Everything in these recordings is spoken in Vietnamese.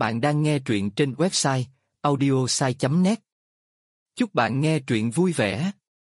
Bạn đang nghe truyện trên website audiosai.net. Chúc bạn nghe truyện vui vẻ.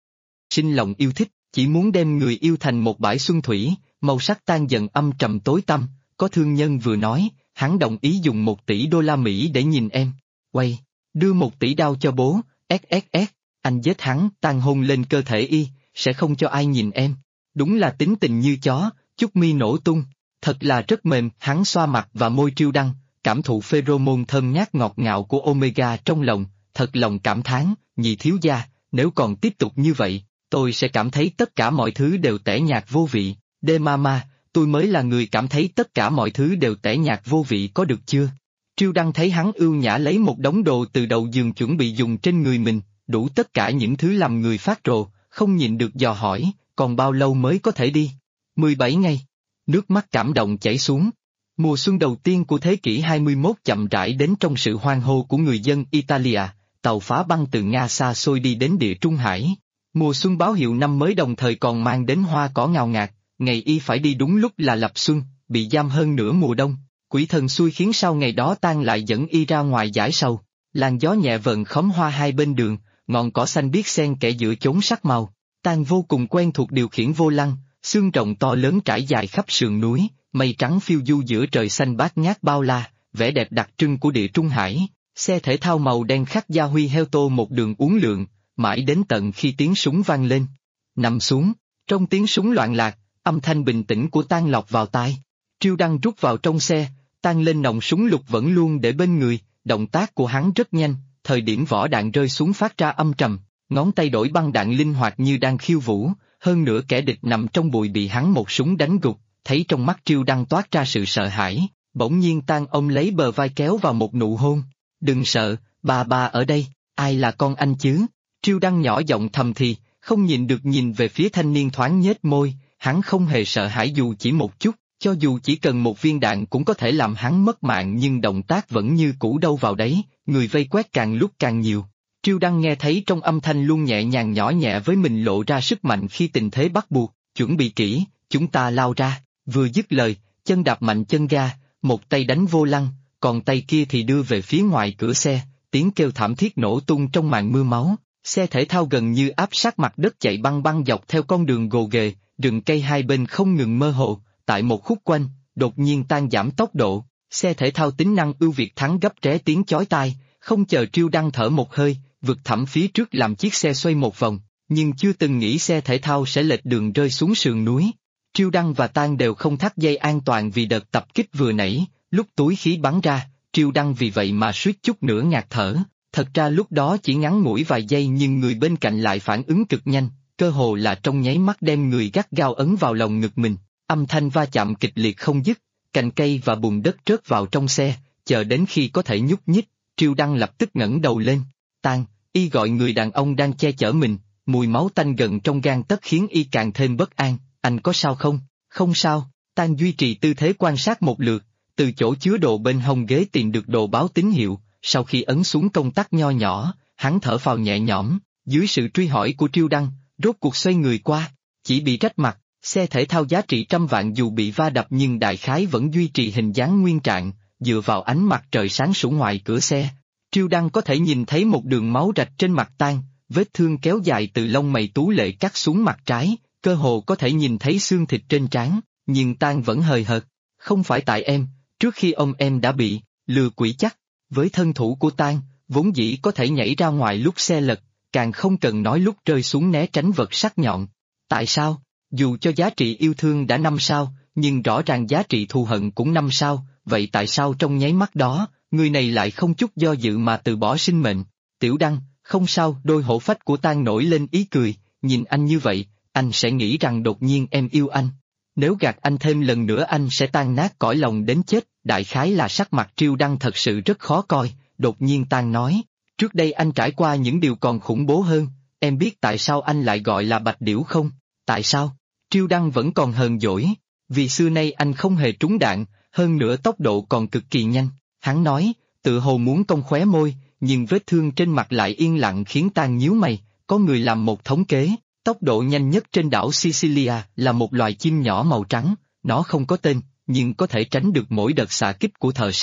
Sinh lòng yêu thích, chỉ muốn đem người yêu thành một bãi xuân thủy, màu sắc tan dần âm trầm tối tăm. Có thương nhân vừa nói, hắn đồng ý dùng 1 tỷ đô la Mỹ để nhìn em. Quay, đưa 1 tỷ đao cho bố, SSS, anh giết hắn, Tang hôn lên cơ thể y, sẽ không cho ai nhìn em. Đúng là tính tình như chó, Chúc mi nổ tung, thật là rất mềm. Hắn xoa mặt và môi Triêu Đăng, cảm thụ pheromone thơm ngát ngọt ngào của Omega trong lòng, thật lòng cảm thán, nhị thiếu gia, nếu còn tiếp tục như vậy, tôi sẽ cảm thấy tất cả mọi thứ đều tẻ nhạt vô vị. Đê mama, tôi mới là người cảm thấy tất cả mọi thứ đều tẻ nhạt vô vị, có được chưa? Triêu Đăng thấy hắn ưu nhã lấy một đống đồ từ đầu giường chuẩn bị dùng trên người mình, đủ tất cả những thứ làm người phát rồ, không nhịn được dò hỏi, còn bao lâu mới có thể đi? 17 ngày. Nước mắt cảm động chảy xuống. Mùa xuân đầu tiên của thế kỷ 21 chậm rãi đến trong sự hoan hô của người dân Italia, tàu phá băng từ Nga xa xôi đi đến Địa Trung Hải. Mùa xuân báo hiệu năm mới đồng thời còn mang đến hoa cỏ ngào ngạt, ngày y phải đi đúng lúc là lập xuân, bị giam hơn nửa mùa đông. Quỷ thần xui khiến sau ngày đó Tang lại dẫn y ra ngoài giải sầu. Làn gió nhẹ vần khóm hoa hai bên đường, ngọn cỏ xanh biếc xen kẽ giữa chốn sắc màu. Tang vô cùng quen thuộc điều khiển vô lăng, xương rộng to lớn trải dài khắp sườn núi, mây trắng phiêu du giữa trời xanh bát ngát bao la, vẻ đẹp đặc trưng của Địa Trung Hải. Xe thể thao màu đen khắc gia huy heo tô một đường uốn lượn, mãi đến tận khi tiếng súng vang lên. Nằm xuống, trong tiếng súng loạn lạc, âm thanh bình tĩnh của Tang lọt vào tai. Triêu Đăng rút vào trong xe, Tang lên nòng súng lục vẫn luôn để bên người, động tác của hắn rất nhanh, thời điểm vỏ đạn rơi xuống phát ra âm trầm, ngón tay đổi băng đạn linh hoạt như đang khiêu vũ, hơn nữa kẻ địch nằm trong bụi bị hắn một súng đánh gục, thấy trong mắt Triêu Đăng toát ra sự sợ hãi, bỗng nhiên Tang ôm lấy bờ vai kéo vào một nụ hôn. Đừng sợ, ba ở đây, ai là con anh chứ? Triêu Đăng nhỏ giọng thầm thì, không nhịn được nhìn về phía thanh niên thoáng nhếch môi, hắn không hề sợ hãi dù chỉ một chút, cho dù chỉ cần một viên đạn cũng có thể làm hắn mất mạng nhưng động tác vẫn như cũ đâu vào đấy, người vây quét càng lúc càng nhiều. Triêu Đăng nghe thấy trong âm thanh luôn nhẹ nhàng nhỏ nhẹ với mình lộ ra sức mạnh khi tình thế bắt buộc, chuẩn bị kỹ, chúng ta lao ra, vừa dứt lời, chân đạp mạnh chân ga, một tay đánh vô lăng, còn tay kia thì đưa về phía ngoài cửa xe, tiếng kêu thảm thiết nổ tung trong màn mưa máu, xe thể thao gần như áp sát mặt đất chạy băng băng dọc theo con đường gồ ghề, rừng cây hai bên không ngừng mơ hồ, tại một khúc quanh, đột nhiên Tang giảm tốc độ, xe thể thao tính năng ưu việt thắng gấp ré tiếng chói tai, không chờ Triêu Đăng thở một hơi, vượt thẳm phía trước làm chiếc xe xoay một vòng, nhưng chưa từng nghĩ xe thể thao sẽ lệch đường rơi xuống sườn núi. Triêu Đăng và Tang đều không thắt dây an toàn vì đợt tập kích vừa nãy, lúc túi khí bắn ra, Triêu Đăng vì vậy mà suýt chút nữa ngạt thở. Thật ra lúc đó chỉ ngắn ngủi vài giây nhưng người bên cạnh lại phản ứng cực nhanh, cơ hồ là trong nháy mắt đem người gắt gao ấn vào lòng ngực mình, âm thanh va chạm kịch liệt không dứt, cành cây và bùn đất rớt vào trong xe, chờ đến khi có thể nhúc nhích, Triêu Đăng lập tức ngẩng đầu lên. Tang, y gọi người đàn ông đang che chở mình, mùi máu tanh gần trong gang tấc khiến y càng thêm bất an. Anh có sao không? Không sao. Tang duy trì tư thế quan sát một lượt, từ chỗ chứa đồ bên hông ghế tìm được đồ báo tín hiệu, sau khi ấn xuống công tắc nho nhỏ, hắn thở phào nhẹ nhõm, dưới sự truy hỏi của Triêu Đăng, rốt cuộc xoay người qua, chỉ bị trách mặt, xe thể thao giá trị trăm vạn dù bị va đập nhưng đại khái vẫn duy trì hình dáng nguyên trạng, dựa vào ánh mặt trời sáng sủa ngoài cửa xe. Triêu Đăng có thể nhìn thấy một đường máu rạch trên mặt Tang, vết thương kéo dài từ lông mày tú lệ cắt xuống mặt trái, cơ hồ có thể nhìn thấy xương thịt trên trán, nhưng Tang vẫn hời hợt. Không phải tại em, trước khi ông em đã bị lừa quỷ chắc, với thân thủ của Tang, vốn dĩ có thể nhảy ra ngoài lúc xe lật, càng không cần nói lúc rơi xuống né tránh vật sắc nhọn. Tại sao? Dù cho giá trị yêu thương đã 5 sao, nhưng rõ ràng giá trị thù hận cũng 5 sao, vậy tại sao trong nháy mắt đó, người này lại không chút do dự mà từ bỏ sinh mệnh? Tiểu Đăng, không sao, đôi hổ phách của Tang nổi lên ý cười, nhìn anh như vậy, anh sẽ nghĩ rằng đột nhiên em yêu anh. Nếu gạt anh thêm lần nữa anh sẽ tan nát cõi lòng đến chết. Đại khái là sắc mặt Triêu Đăng thật sự rất khó coi, đột nhiên Tang nói, trước đây anh trải qua những điều còn khủng bố hơn, em biết tại sao anh lại gọi là Bạch Điểu không? Tại sao? Triêu Đăng vẫn còn hờn dỗi, vì xưa nay anh không hề trúng đạn, hơn nữa tốc độ còn cực kỳ nhanh, hắn nói, tự hồ muốn cong khóe môi, nhưng vết thương trên mặt lại yên lặng khiến Tang nhíu mày, có người làm một thống kế, tốc độ nhanh nhất trên đảo Sicilia là một loài chim nhỏ màu trắng, nó không có tên, nhưng có thể tránh được mỗi đợt xạ kích của thợ săn.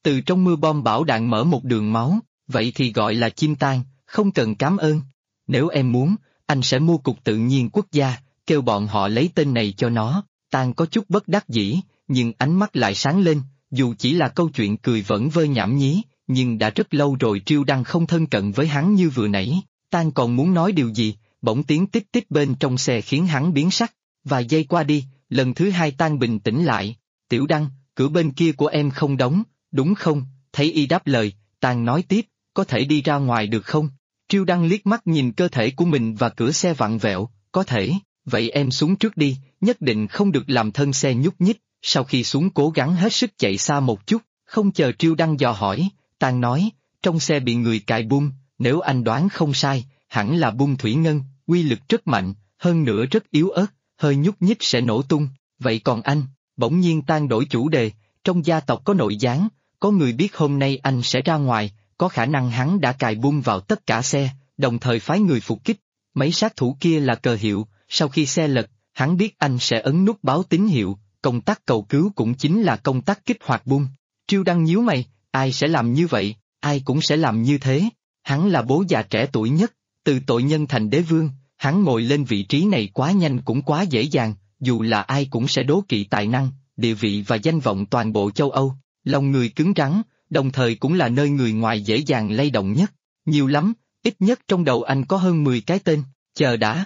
từ trong mưa bom bão đạn mở một đường máu, vậy thì gọi là chim tang, không cần cảm ơn. Nếu em muốn, anh sẽ mua Cục Tự nhiên Quốc gia, kêu bọn họ lấy tên này cho nó. Tang có chút bất đắc dĩ, nhưng ánh mắt lại sáng lên, dù chỉ là câu chuyện cười vẫn vơ nhảm nhí, nhưng đã rất lâu rồi Triêu Đăng không thân cận với hắn như vừa nãy. Tang còn muốn nói điều gì, bỗng tiếng tít tít bên trong xe khiến hắn biến sắc. Vài giây qua đi, lần thứ hai Tang bình tĩnh lại. Tiểu Đăng, cửa bên kia của em không đóng, đúng không? Thấy y đáp lời, Tang nói tiếp, có thể đi ra ngoài được không? Triêu Đăng liếc mắt nhìn cơ thể của mình và cửa xe vặn vẹo, có thể, vậy em xuống trước đi, nhất định không được làm thân xe nhúc nhích. Sau khi xuống cố gắng hết sức chạy xa một chút, không chờ Triêu Đăng dò hỏi, Tang nói, trong xe bị người cài bung, nếu anh đoán không sai, hẳn là bung thủy ngân, uy lực rất mạnh, hơn nữa rất yếu ớt, hơi nhúc nhích sẽ nổ tung, vậy còn anh? Bỗng nhiên Tang đổi chủ đề, trong gia tộc có nội gián, có người biết hôm nay anh sẽ ra ngoài, có khả năng hắn đã cài bung vào tất cả xe, đồng thời phái người phục kích, mấy sát thủ kia là cờ hiệu, sau khi xe lật, hắn biết anh sẽ ấn nút báo tín hiệu, công tác cầu cứu cũng chính là công tác kích hoạt bung. Triêu Đăng nhíu mày, ai sẽ làm như vậy, ai cũng sẽ làm như thế, hắn là bố già trẻ tuổi nhất, từ tội nhân thành đế vương, hắn ngồi lên vị trí này quá nhanh cũng quá dễ dàng, dù là ai cũng sẽ đố kỵ tài năng, địa vị và danh vọng toàn bộ châu Âu, lòng người cứng rắn, đồng thời cũng là nơi người ngoài dễ dàng lay động nhất, nhiều lắm, ít nhất trong đầu anh có hơn 10 cái tên, chờ đã.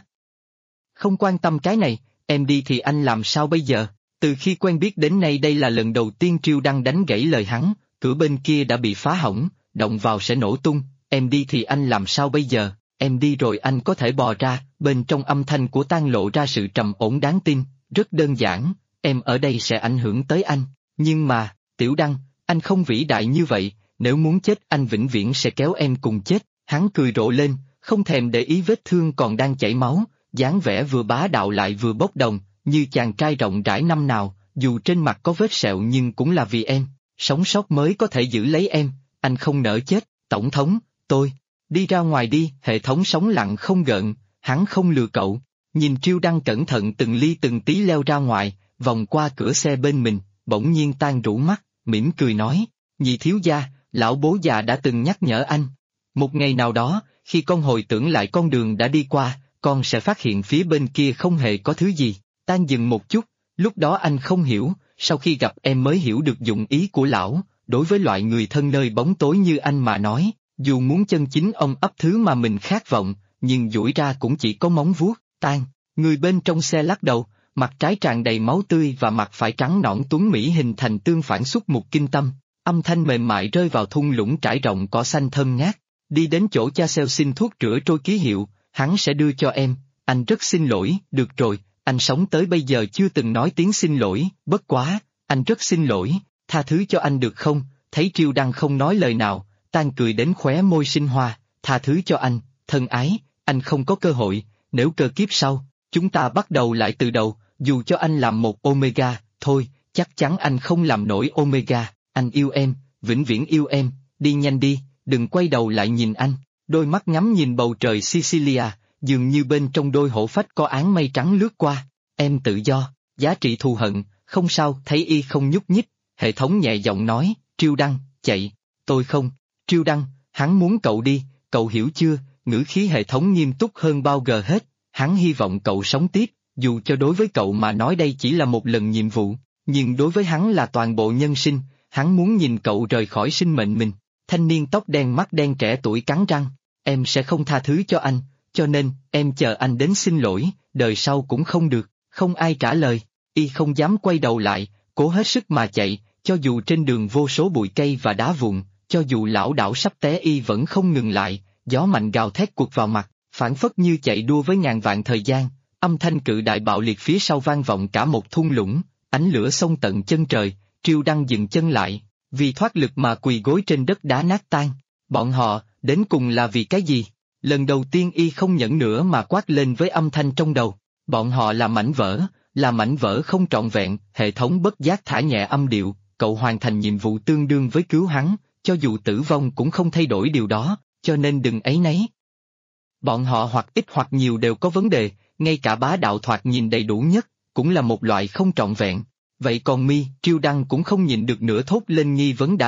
Không quan tâm cái này, em đi thì anh làm sao bây giờ? Từ khi quen biết đến nay đây là lần đầu tiên Triêu Đăng đánh gãy lời hắn, cửa bên kia đã bị phá hỏng, động vào sẽ nổ tung, em đi thì anh làm sao bây giờ? Em đi rồi anh có thể bò ra, bên trong âm thanh của Tang lộ ra sự trầm ổn đáng tin, rất đơn giản, em ở đây sẽ ảnh hưởng tới anh, nhưng mà, Tiểu Đăng, anh không vĩ đại như vậy, nếu muốn chết anh vĩnh viễn sẽ kéo em cùng chết, hắn cười rộ lên, không thèm để ý vết thương còn đang chảy máu, dáng vẻ vừa bá đạo lại vừa bốc đồng, như chàng trai rộng rãi năm nào, dù trên mặt có vết sẹo nhưng cũng là vì em, sống sót mới có thể giữ lấy em, anh không nỡ chết, tổng thống, tôi, đi ra ngoài đi, hệ thống sóng lặng không gợn, hắn không lừa cậu, nhìn Triêu Đăng cẩn thận từng ly từng tí leo ra ngoài, vòng qua cửa xe bên mình, bỗng nhiên Tang rũ mắt, mỉm cười nói, nhị thiếu gia, lão bố già đã từng nhắc nhở anh, một ngày nào đó, khi con hồi tưởng lại con đường đã đi qua, con sẽ phát hiện phía bên kia không hề có thứ gì. Tang dừng một chút, lúc đó anh không hiểu, sau khi gặp em mới hiểu được dụng ý của lão, đối với loại người thân nơi bóng tối như anh mà nói, dù muốn chân chính ôm ấp thứ mà mình khát vọng, nhưng duỗi ra cũng chỉ có móng vuốt. Tang, người bên trong xe lắc đầu, mặt trái tràn đầy máu tươi và mặt phải trắng nõn tuấn mỹ hình thành tương phản xuất mục kinh tâm, âm thanh mềm mại rơi vào thung lũng trải rộng cỏ xanh thơm ngát, đi đến chỗ cha Seo xin thuốc rửa trôi ký hiệu, hắn sẽ đưa cho em, anh rất xin lỗi, được rồi. Anh sống tới bây giờ chưa từng nói tiếng xin lỗi, bất quá, anh rất xin lỗi, tha thứ cho anh được không? Thấy Triêu Đăng không nói lời nào, Tang cười đến khóe môi sinh hoa, tha thứ cho anh, thân ái, anh không có cơ hội, nếu cơ kiếp sau, chúng ta bắt đầu lại từ đầu, dù cho anh làm một Omega, thôi, chắc chắn anh không làm nổi Omega, anh yêu em, vĩnh viễn yêu em, đi nhanh đi, đừng quay đầu lại nhìn anh, đôi mắt ngắm nhìn bầu trời Sicilia. Dường như bên trong đôi hổ phách có áng mây trắng lướt qua, em tự do, giá trị thù hận, không sao, thấy y không nhúc nhích, hệ thống nhẹ giọng nói, Triêu Đăng, chạy, tôi không, Triêu Đăng, hắn muốn cậu đi, cậu hiểu chưa, ngữ khí hệ thống nghiêm túc hơn bao giờ hết, hắn hy vọng cậu sống tiếp, dù cho đối với cậu mà nói đây chỉ là một lần nhiệm vụ, nhưng đối với hắn là toàn bộ nhân sinh, hắn muốn nhìn cậu rời khỏi sinh mệnh mình, thanh niên tóc đen mắt đen trẻ tuổi cắn răng, em sẽ không tha thứ cho anh. Cho nên, em chờ anh đến xin lỗi, đời sau cũng không được, không ai trả lời, y không dám quay đầu lại, cố hết sức mà chạy, cho dù trên đường vô số bụi cây và đá vụn, cho dù lão đảo sắp té y vẫn không ngừng lại, gió mạnh gào thét quật vào mặt, phản phất như chạy đua với ngàn vạn thời gian, âm thanh cự đại bạo liệt phía sau vang vọng cả một thung lũng, ánh lửa xông tận chân trời, Triêu Đăng dừng chân lại, vì thoát lực mà quỳ gối trên đất đá nát tan, bọn họ, đến cùng là vì cái gì? Lần đầu tiên y không nhẫn nữa mà quát lên với âm thanh trong đầu, bọn họ là mảnh vỡ không trọn vẹn, hệ thống bất giác thả nhẹ âm điệu, cậu hoàn thành nhiệm vụ tương đương với cứu hắn, cho dù tử vong cũng không thay đổi điều đó, cho nên đừng áy náy. Bọn họ hoặc ít hoặc nhiều đều có vấn đề, ngay cả bá đạo thoạt nhìn đầy đủ nhất, cũng là một loại không trọn vẹn. Vậy còn mi, Triêu Đăng cũng không nhịn được nữa thốt lên nghi vấn đã lâu,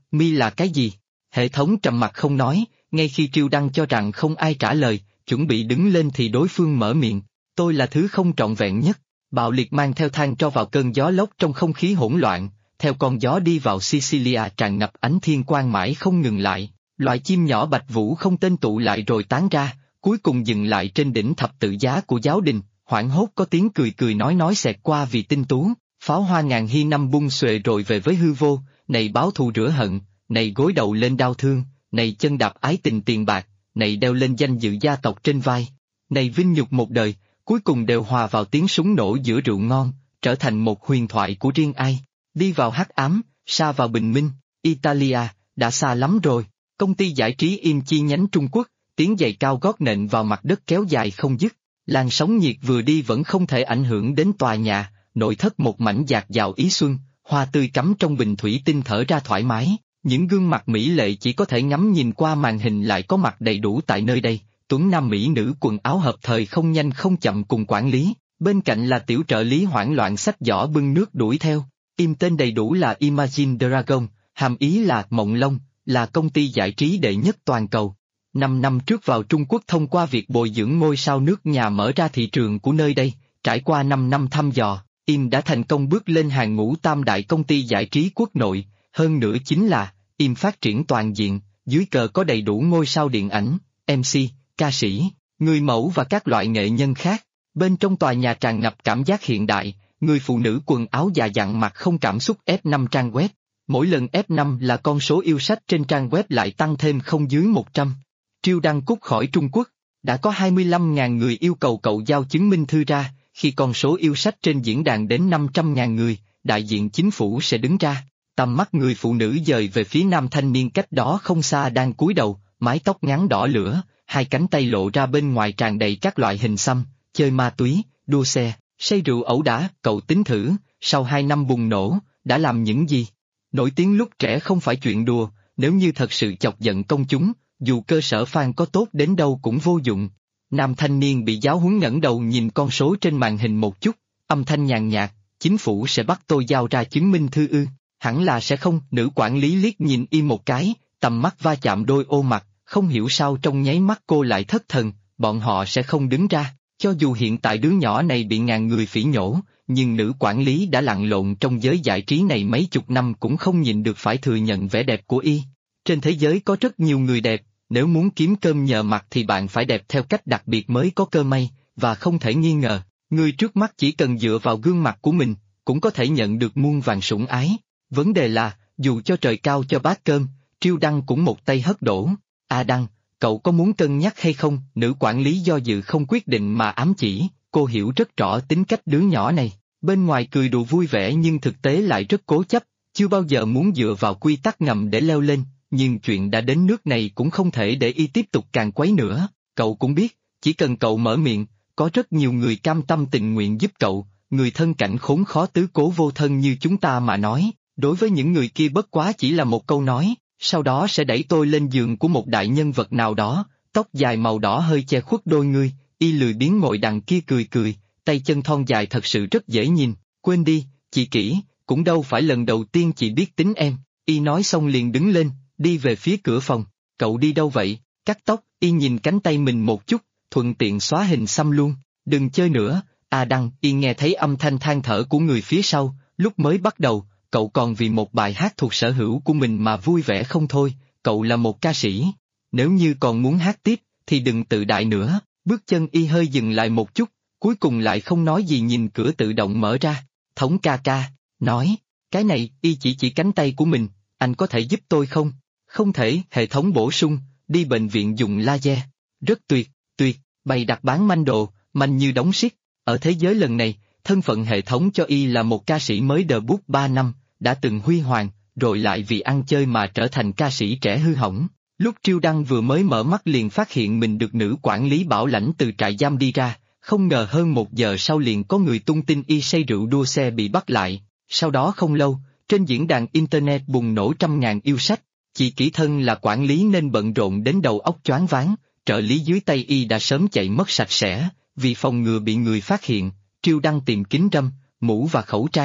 Mi là cái gì? Hệ thống trầm mặc không nói, ngay khi Triêu Đăng cho rằng không ai trả lời, chuẩn bị đứng lên thì đối phương mở miệng. Tôi là thứ không trọn vẹn nhất. Bạo liệt mang theo than cho vào cơn gió lốc trong không khí hỗn loạn, theo con gió đi vào Sicilia tràn ngập ánh thiên quang mãi không ngừng lại. Loại chim nhỏ bạch vũ không tên tụ lại rồi tán ra, cuối cùng dừng lại trên đỉnh thập tự giá của giáo đình. Hoảng hốt có tiếng cười cười nói xẹt qua vì tinh tú, pháo hoa ngàn hy năm bung xuề rồi về với hư vô, này báo thù rửa hận, này gối đầu lên đau thương, này chân đạp ái tình tiền bạc, này đeo lên danh dự gia tộc trên vai, này vinh nhục một đời, cuối cùng đều hòa vào tiếng súng nổ giữa rượu ngon, trở thành một huyền thoại của riêng ai. Đi vào hắc ám, xa vào bình minh, Italia, đã xa lắm rồi. Công ty giải trí Im chi nhánh Trung Quốc, tiếng giày cao gót nện vào mặt đất kéo dài không dứt. Làn sóng nhiệt vừa đi vẫn không thể ảnh hưởng đến tòa nhà, nội thất một mảnh dạt dào ý xuân, hoa tươi cắm trong bình thủy tinh thở ra thoải mái. Những gương mặt mỹ lệ chỉ có thể ngắm nhìn qua màn hình lại có mặt đầy đủ tại nơi đây. Tuấn nam mỹ nữ quần áo hợp thời không nhanh không chậm cùng quản lý, bên cạnh là tiểu trợ lý hoảng loạn xách giỏ bưng nước đuổi theo. Im tên đầy đủ là Imagine Dragon, hàm ý là Mộng Long, là công ty giải trí đệ nhất toàn cầu. 5 năm trước vào Trung Quốc thông qua việc bồi dưỡng ngôi sao nước nhà mở ra thị trường của nơi đây, trải qua 5 năm thăm dò, Im đã thành công bước lên hàng ngũ tam đại công ty giải trí quốc nội, hơn nữa chính là, Im phát triển toàn diện, dưới cờ có đầy đủ ngôi sao điện ảnh, MC, ca sĩ, người mẫu và các loại nghệ nhân khác. Bên trong tòa nhà tràn ngập cảm giác hiện đại, người phụ nữ quần áo già dặn mặt không cảm xúc F5 trang web. Mỗi lần F5 là con số yêu sách trên trang web lại tăng thêm không dưới 100. Triêu Đăng cút khỏi Trung Quốc, đã có 25.000 người yêu cầu cậu giao chứng minh thư ra, khi con số yêu sách trên diễn đàn đến 500.000 người, đại diện chính phủ sẽ đứng ra. Tầm mắt người phụ nữ dời về phía nam thanh niên cách đó không xa đang cúi đầu, mái tóc ngắn đỏ lửa, hai cánh tay lộ ra bên ngoài tràn đầy các loại hình xăm, chơi ma túy, đua xe, say rượu ẩu đả. Cậu tính thử, sau 2 năm bùng nổ, đã làm những gì? Nổi tiếng lúc trẻ không phải chuyện đùa, nếu như thật sự chọc giận công chúng, dù cơ sở fan có tốt đến đâu cũng vô dụng. Nam thanh niên bị giáo huấn ngẩng đầu nhìn con số trên màn hình một chút, âm thanh nhàn nhạt, chính phủ sẽ bắt tôi giao ra chứng minh thư ư? Hẳn là sẽ không. Nữ quản lý liếc nhìn Im một cái, tầm mắt va chạm đôi ô mặt, không hiểu sao trong nháy mắt cô lại thất thần. Bọn họ sẽ không đứng ra, cho dù hiện tại đứa nhỏ này bị ngàn người phỉ nhổ, nhưng nữ quản lý đã lặn lộn trong giới giải trí này mấy chục năm cũng không nhịn được phải thừa nhận vẻ đẹp của y. Trên thế giới có rất nhiều người đẹp, nếu muốn kiếm cơm nhờ mặt thì bạn phải đẹp theo cách đặc biệt mới có cơ may, và không thể nghi ngờ, người trước mắt chỉ cần dựa vào gương mặt của mình, cũng có thể nhận được muôn vàn sủng ái. Vấn đề là, dù cho trời cao cho bát cơm, Triêu Đăng cũng một tay hất đổ. Đăng, cậu có muốn cân nhắc hay không? Nữ quản lý do dự không quyết định mà ám chỉ, cô hiểu rất rõ tính cách đứa nhỏ này, bên ngoài cười đùa vui vẻ nhưng thực tế lại rất cố chấp, chưa bao giờ muốn dựa vào quy tắc ngầm để leo lên, nhưng chuyện đã đến nước này cũng không thể để y tiếp tục càng quấy nữa. Cậu cũng biết, chỉ cần cậu mở miệng, có rất nhiều người cam tâm tình nguyện giúp cậu, người thân cảnh khốn khó tứ cố vô thân như chúng ta mà nói, đối với những người kia bất quá chỉ là một câu nói. Sau đó sẽ đẩy tôi lên giường của một đại nhân vật nào đó, tóc dài màu đỏ hơi che khuất đôi ngươi, y lười biếng ngồi đằng kia cười cười, tay chân thon dài thật sự rất dễ nhìn. Quên đi, chị kỹ, cũng đâu phải lần đầu tiên chị biết tính em. Y nói xong liền đứng lên, đi về phía cửa phòng. Cậu đi đâu vậy? Cắt tóc. Y nhìn cánh tay mình một chút, thuận tiện xóa hình xăm luôn. Đừng chơi nữa. Đăng. Y nghe thấy âm thanh than thở của người phía sau. Lúc mới bắt đầu, cậu còn vì một bài hát thuộc sở hữu của mình mà vui vẻ không thôi. Cậu là một ca sĩ, nếu như còn muốn hát tiếp thì đừng tự đại nữa. Bước chân Y hơi dừng lại một chút, cuối cùng lại không nói gì nhìn cửa tự động mở ra. Thống ca ca nói, cái này. Y chỉ cánh tay của mình, anh có thể giúp tôi không? Không thể. Hệ thống bổ sung, đi bệnh viện dùng laser. Rất tuyệt, bày đặt bán manh đồ, manh như đóng xiết. Ở thế giới lần này, thân phận hệ thống cho Y là một ca sĩ mới debut 3 năm, đã từng huy hoàng, rồi lại vì ăn chơi mà trở thành ca sĩ trẻ hư hỏng. Lúc Triêu Đăng vừa mới mở mắt liền phát hiện mình được nữ quản lý bảo lãnh từ trại giam đi ra, không ngờ hơn 1 giờ sau liền có người tung tin Y say rượu đua xe bị bắt lại. Sau đó không lâu, trên diễn đàn Internet bùng nổ trăm ngàn yêu sách. Chị kỹ thân là quản lý nên bận rộn đến đầu óc choáng váng, trợ lý dưới tay Y đã sớm chạy mất sạch sẽ, vì phòng ngừa bị người phát hiện. Triêu Đăng tìm kính râm, mũ và khẩu trang,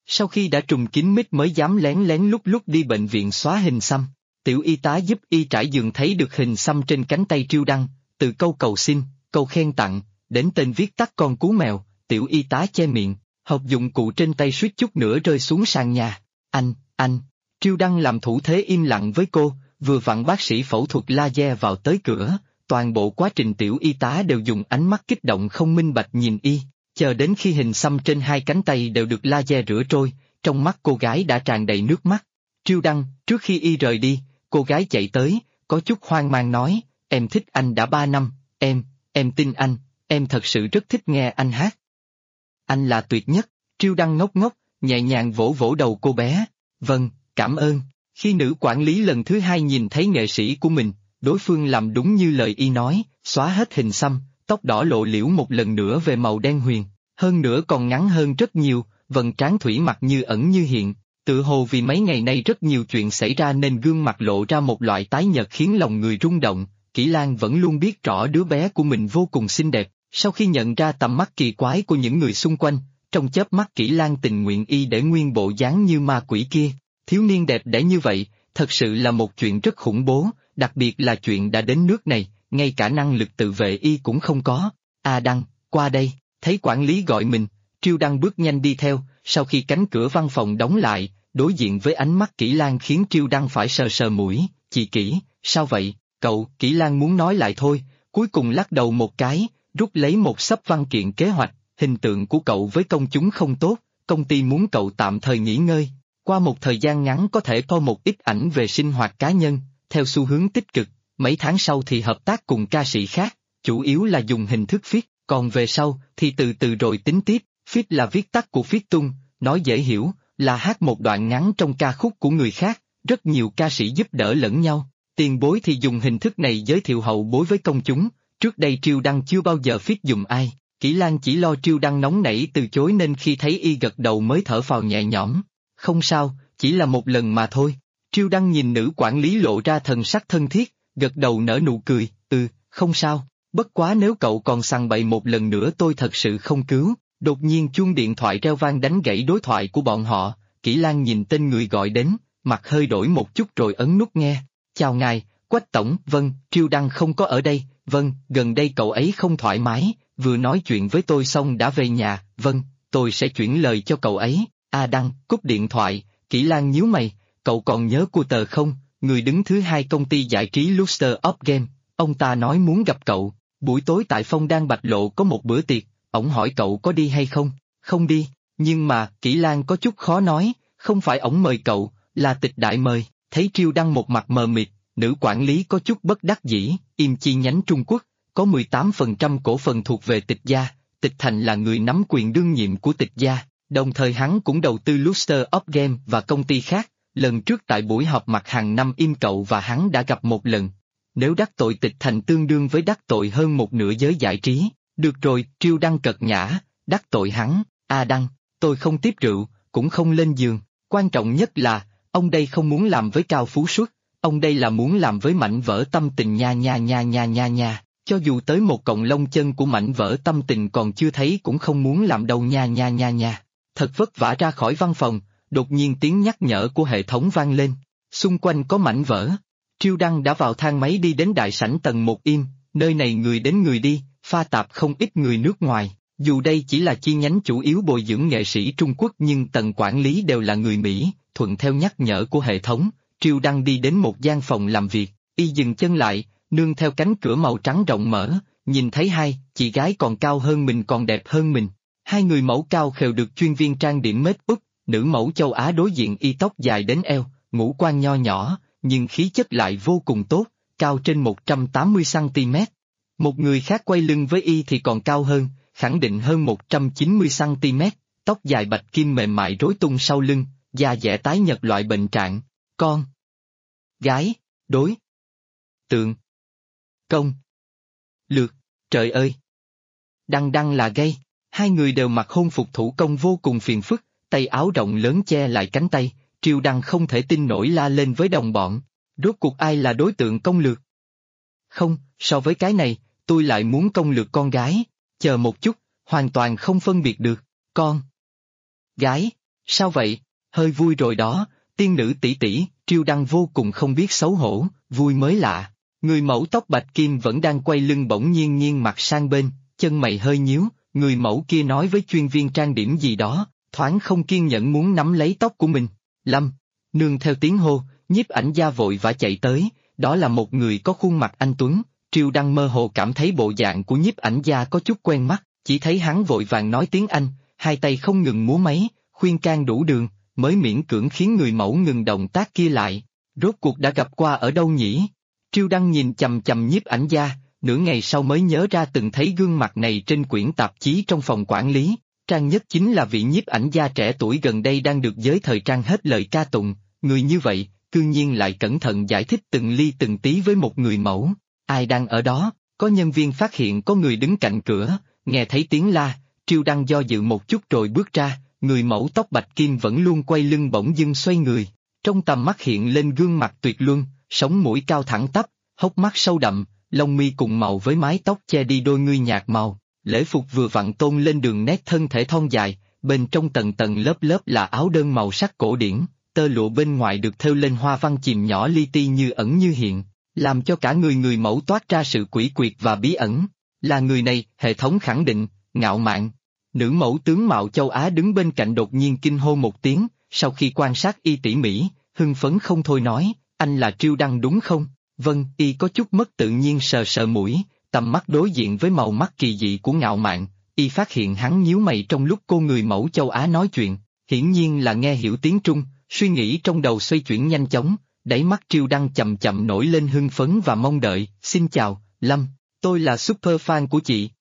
Sau khi đã trùng kín mít mới dám lén lén lút lút đi bệnh viện xóa hình xăm. Tiểu y tá giúp y trải giường thấy được hình xăm trên cánh tay Triêu Đăng, từ câu cầu xin, câu khen tặng, đến tên viết tắt con cú mèo, tiểu y tá che miệng, hộp dụng cụ trên tay suýt chút nữa rơi xuống sàn nhà. Anh, Triêu Đăng làm thủ thế im lặng với cô, vừa vặn bác sĩ phẫu thuật laser vào tới cửa, toàn bộ quá trình tiểu y tá đều dùng ánh mắt kích động không minh bạch nhìn y, chờ đến khi hình xăm trên hai cánh tay đều được laser rửa trôi, trong mắt cô gái đã tràn đầy nước mắt. Triêu Đăng, trước khi y rời đi, cô gái chạy tới, có chút hoang mang nói, em thích anh đã 3 năm, em tin anh, em thật sự rất thích nghe anh hát. Anh là tuyệt nhất, Triêu Đăng ngốc ngốc, nhẹ nhàng vỗ vỗ đầu cô bé, vâng, cảm ơn. Khi nữ quản lý lần thứ hai nhìn thấy nghệ sĩ của mình, đối phương làm đúng như lời y nói, xóa hết hình xăm, tóc đỏ lộ liễu một lần nữa về màu đen huyền, hơn nữa còn ngắn hơn rất nhiều, vầng trán thủy mặc như ẩn như hiện, tự hồ vì mấy ngày nay rất nhiều chuyện xảy ra nên gương mặt lộ ra một loại tái nhợt khiến lòng người rung động. Kỷ Lan vẫn luôn biết rõ đứa bé của mình vô cùng xinh đẹp, sau khi nhận ra tầm mắt kỳ quái của những người xung quanh, trong chớp mắt Kỷ Lan tình nguyện y để nguyên bộ dáng như ma quỷ kia. Thiếu niên đẹp đẽ như vậy, thật sự là một chuyện rất khủng bố, đặc biệt là chuyện đã đến nước này, ngay cả năng lực tự vệ y cũng không có. Đăng, qua đây, thấy quản lý gọi mình, Triêu Đăng bước nhanh đi theo, sau khi cánh cửa văn phòng đóng lại, đối diện với ánh mắt Kỷ Lan khiến Triêu Đăng phải sờ sờ mũi, chị Kỷ, sao vậy, cậu, Kỷ Lan muốn nói lại thôi, cuối cùng lắc đầu một cái, rút lấy một xấp văn kiện kế hoạch, hình tượng của cậu với công chúng không tốt, công ty muốn cậu tạm thời nghỉ ngơi. Qua một thời gian ngắn có thể po một ít ảnh về sinh hoạt cá nhân, theo xu hướng tích cực, mấy tháng sau thì hợp tác cùng ca sĩ khác, chủ yếu là dùng hình thức feat, còn về sau thì từ từ rồi tính tiếp, feat là viết tắt của feat tung, nói dễ hiểu, là hát một đoạn ngắn trong ca khúc của người khác, rất nhiều ca sĩ giúp đỡ lẫn nhau, tiền bối thì dùng hình thức này giới thiệu hậu bối với công chúng, trước đây Triêu Đăng chưa bao giờ feat dùng ai, Kỷ Lan chỉ lo Triêu Đăng nóng nảy từ chối nên khi thấy y gật đầu mới thở phào nhẹ nhõm. Không sao, chỉ là một lần mà thôi. Triêu Đăng nhìn nữ quản lý lộ ra thần sắc thân thiết, gật đầu nở nụ cười, không sao, bất quá nếu cậu còn sằng bậy một lần nữa tôi thật sự không cứu. Đột nhiên chuông điện thoại reo vang đánh gãy đối thoại của bọn họ, Kỷ Lan nhìn tên người gọi đến, mặt hơi đổi một chút rồi ấn nút nghe. Chào ngài, Quách tổng, vâng, Triêu Đăng không có ở đây, vâng, gần đây cậu ấy không thoải mái, vừa nói chuyện với tôi xong đã về nhà, vâng, tôi sẽ chuyển lời cho cậu ấy. Đăng, cúp điện thoại, Kỷ Lan nhíu mày, cậu còn nhớ Cutter không, người đứng thứ hai công ty giải trí Luster of Game, ông ta nói muốn gặp cậu, buổi tối tại Phong Đan Bạch Lộ có một bữa tiệc, ổng hỏi cậu có đi hay không, không đi, nhưng mà, Kỷ Lan có chút khó nói, không phải ổng mời cậu, là Tịch Đại mời, thấy Triêu Đăng một mặt mờ mịt, nữ quản lý có chút bất đắc dĩ, Im chi nhánh Trung Quốc, có 18% cổ phần thuộc về Tịch gia, Tịch Thành là người nắm quyền đương nhiệm của Tịch gia. Đồng thời hắn cũng đầu tư Luster of Game và công ty khác, lần trước tại buổi họp mặt hàng năm Im cậu và hắn đã gặp một lần. Nếu đắc tội Tịch Thành tương đương với đắc tội hơn một nửa giới giải trí, được rồi, Triêu Đăng cợt nhã, đắc tội hắn, Đăng, tôi không tiếp rượu, cũng không lên giường, quan trọng nhất là, ông đây không muốn làm với Cao Phú Xuất, ông đây là muốn làm với Mảnh Vỡ Tâm Tình nha, cho dù tới một cọng lông chân của Mảnh Vỡ Tâm Tình còn chưa thấy cũng không muốn làm đâu nha. Thật vất vả ra khỏi văn phòng, đột nhiên tiếng nhắc nhở của hệ thống vang lên, xung quanh có mảnh vỡ. Triêu Đăng đã vào thang máy đi đến đại sảnh tầng 1 Im, nơi này người đến người đi, pha tạp không ít người nước ngoài, dù đây chỉ là chi nhánh chủ yếu bồi dưỡng nghệ sĩ Trung Quốc nhưng tầng quản lý đều là người Mỹ, thuận theo nhắc nhở của hệ thống, Triêu Đăng đi đến một gian phòng làm việc, y dừng chân lại, nương theo cánh cửa màu trắng rộng mở, nhìn thấy hai chị gái còn cao hơn mình còn đẹp hơn mình. Hai người mẫu cao khều được chuyên viên trang điểm make up, nữ mẫu châu Á đối diện y tóc dài đến eo, ngũ quan nho nhỏ, nhưng khí chất lại vô cùng tốt, cao trên 180cm. Một người khác quay lưng với y thì còn cao hơn, khẳng định hơn 190cm, tóc dài bạch kim mềm mại rối tung sau lưng, da dẻ tái nhợt loại bệnh trạng. Con gái, đối tượng, công lược, trời ơi! Đăng là gay. Hai người đều mặc hôn phục thủ công vô cùng phiền phức, tay áo rộng lớn che lại cánh tay, Triêu Đăng không thể tin nổi la lên với đồng bọn. Rốt cuộc ai là đối tượng công lược? Không, so với cái này, tôi lại muốn công lược con gái, chờ một chút, hoàn toàn không phân biệt được, con gái, Sao vậy? Hơi vui rồi đó, tiên nữ tỷ tỷ, Triêu Đăng vô cùng không biết xấu hổ, vui mới lạ. Người mẫu tóc bạch kim vẫn đang quay lưng bỗng nhiên nghiêng mặt sang bên, chân mày hơi nhíu, người mẫu kia nói với chuyên viên trang điểm gì đó, thoáng không kiên nhẫn muốn nắm lấy tóc của mình. Lâm, nương theo tiếng hô, nhiếp ảnh gia vội vã chạy tới, đó là một người có khuôn mặt anh tuấn. Triêu Đăng mơ hồ cảm thấy bộ dạng của nhiếp ảnh gia có chút quen mắt, chỉ thấy hắn vội vàng nói tiếng Anh, hai tay không ngừng múa máy, khuyên can đủ đường, mới miễn cưỡng khiến người mẫu ngừng động tác kia lại. Rốt cuộc đã gặp qua ở đâu nhỉ? Triêu Đăng nhìn chầm chầm nhiếp ảnh gia, nửa ngày sau mới nhớ ra từng thấy gương mặt này trên quyển tạp chí trong phòng quản lý. Trang nhất chính là vị nhiếp ảnh gia trẻ tuổi gần đây đang được giới thời trang hết lời ca tụng, người như vậy, cư nhiên lại cẩn thận giải thích từng ly từng tí với một người mẫu. Ai đang ở đó? Có nhân viên phát hiện có người đứng cạnh cửa, nghe thấy tiếng la, Triêu Đăng do dự một chút rồi bước ra, người mẫu tóc bạch kim vẫn luôn quay lưng bỗng dưng xoay người. Trong tầm mắt hiện lên gương mặt tuyệt luân, sống mũi cao thẳng tắp, hốc mắt sâu đậm, lông mi cùng màu với mái tóc che đi đôi ngươi nhạt màu, lễ phục vừa vặn tôn lên đường nét thân thể thon dài, bên trong tầng tầng lớp lớp là áo đơn màu sắc cổ điển, tơ lụa bên ngoài được thêu lên hoa văn chìm nhỏ li ti như ẩn như hiện, làm cho cả người mẫu toát ra sự quỷ quyệt và bí ẩn. Là người này, hệ thống khẳng định, ngạo mạn. Nữ mẫu tướng mạo châu Á đứng bên cạnh đột nhiên kinh hô một tiếng, sau khi quan sát y tỉ mỉ, hưng phấn không thôi nói, anh là Triêu Đăng đúng không? Vâng, y có chút mất tự nhiên sờ sờ mũi, tầm mắt đối diện với màu mắt kỳ dị của ngạo mạn, y phát hiện hắn nhíu mày trong lúc cô người mẫu châu Á nói chuyện, hiển nhiên là nghe hiểu tiếng Trung, suy nghĩ trong đầu xoay chuyển nhanh chóng, đáy mắt Triêu Đăng chậm chậm nổi lên hưng phấn và mong đợi, xin chào, Lâm, tôi là super fan của chị.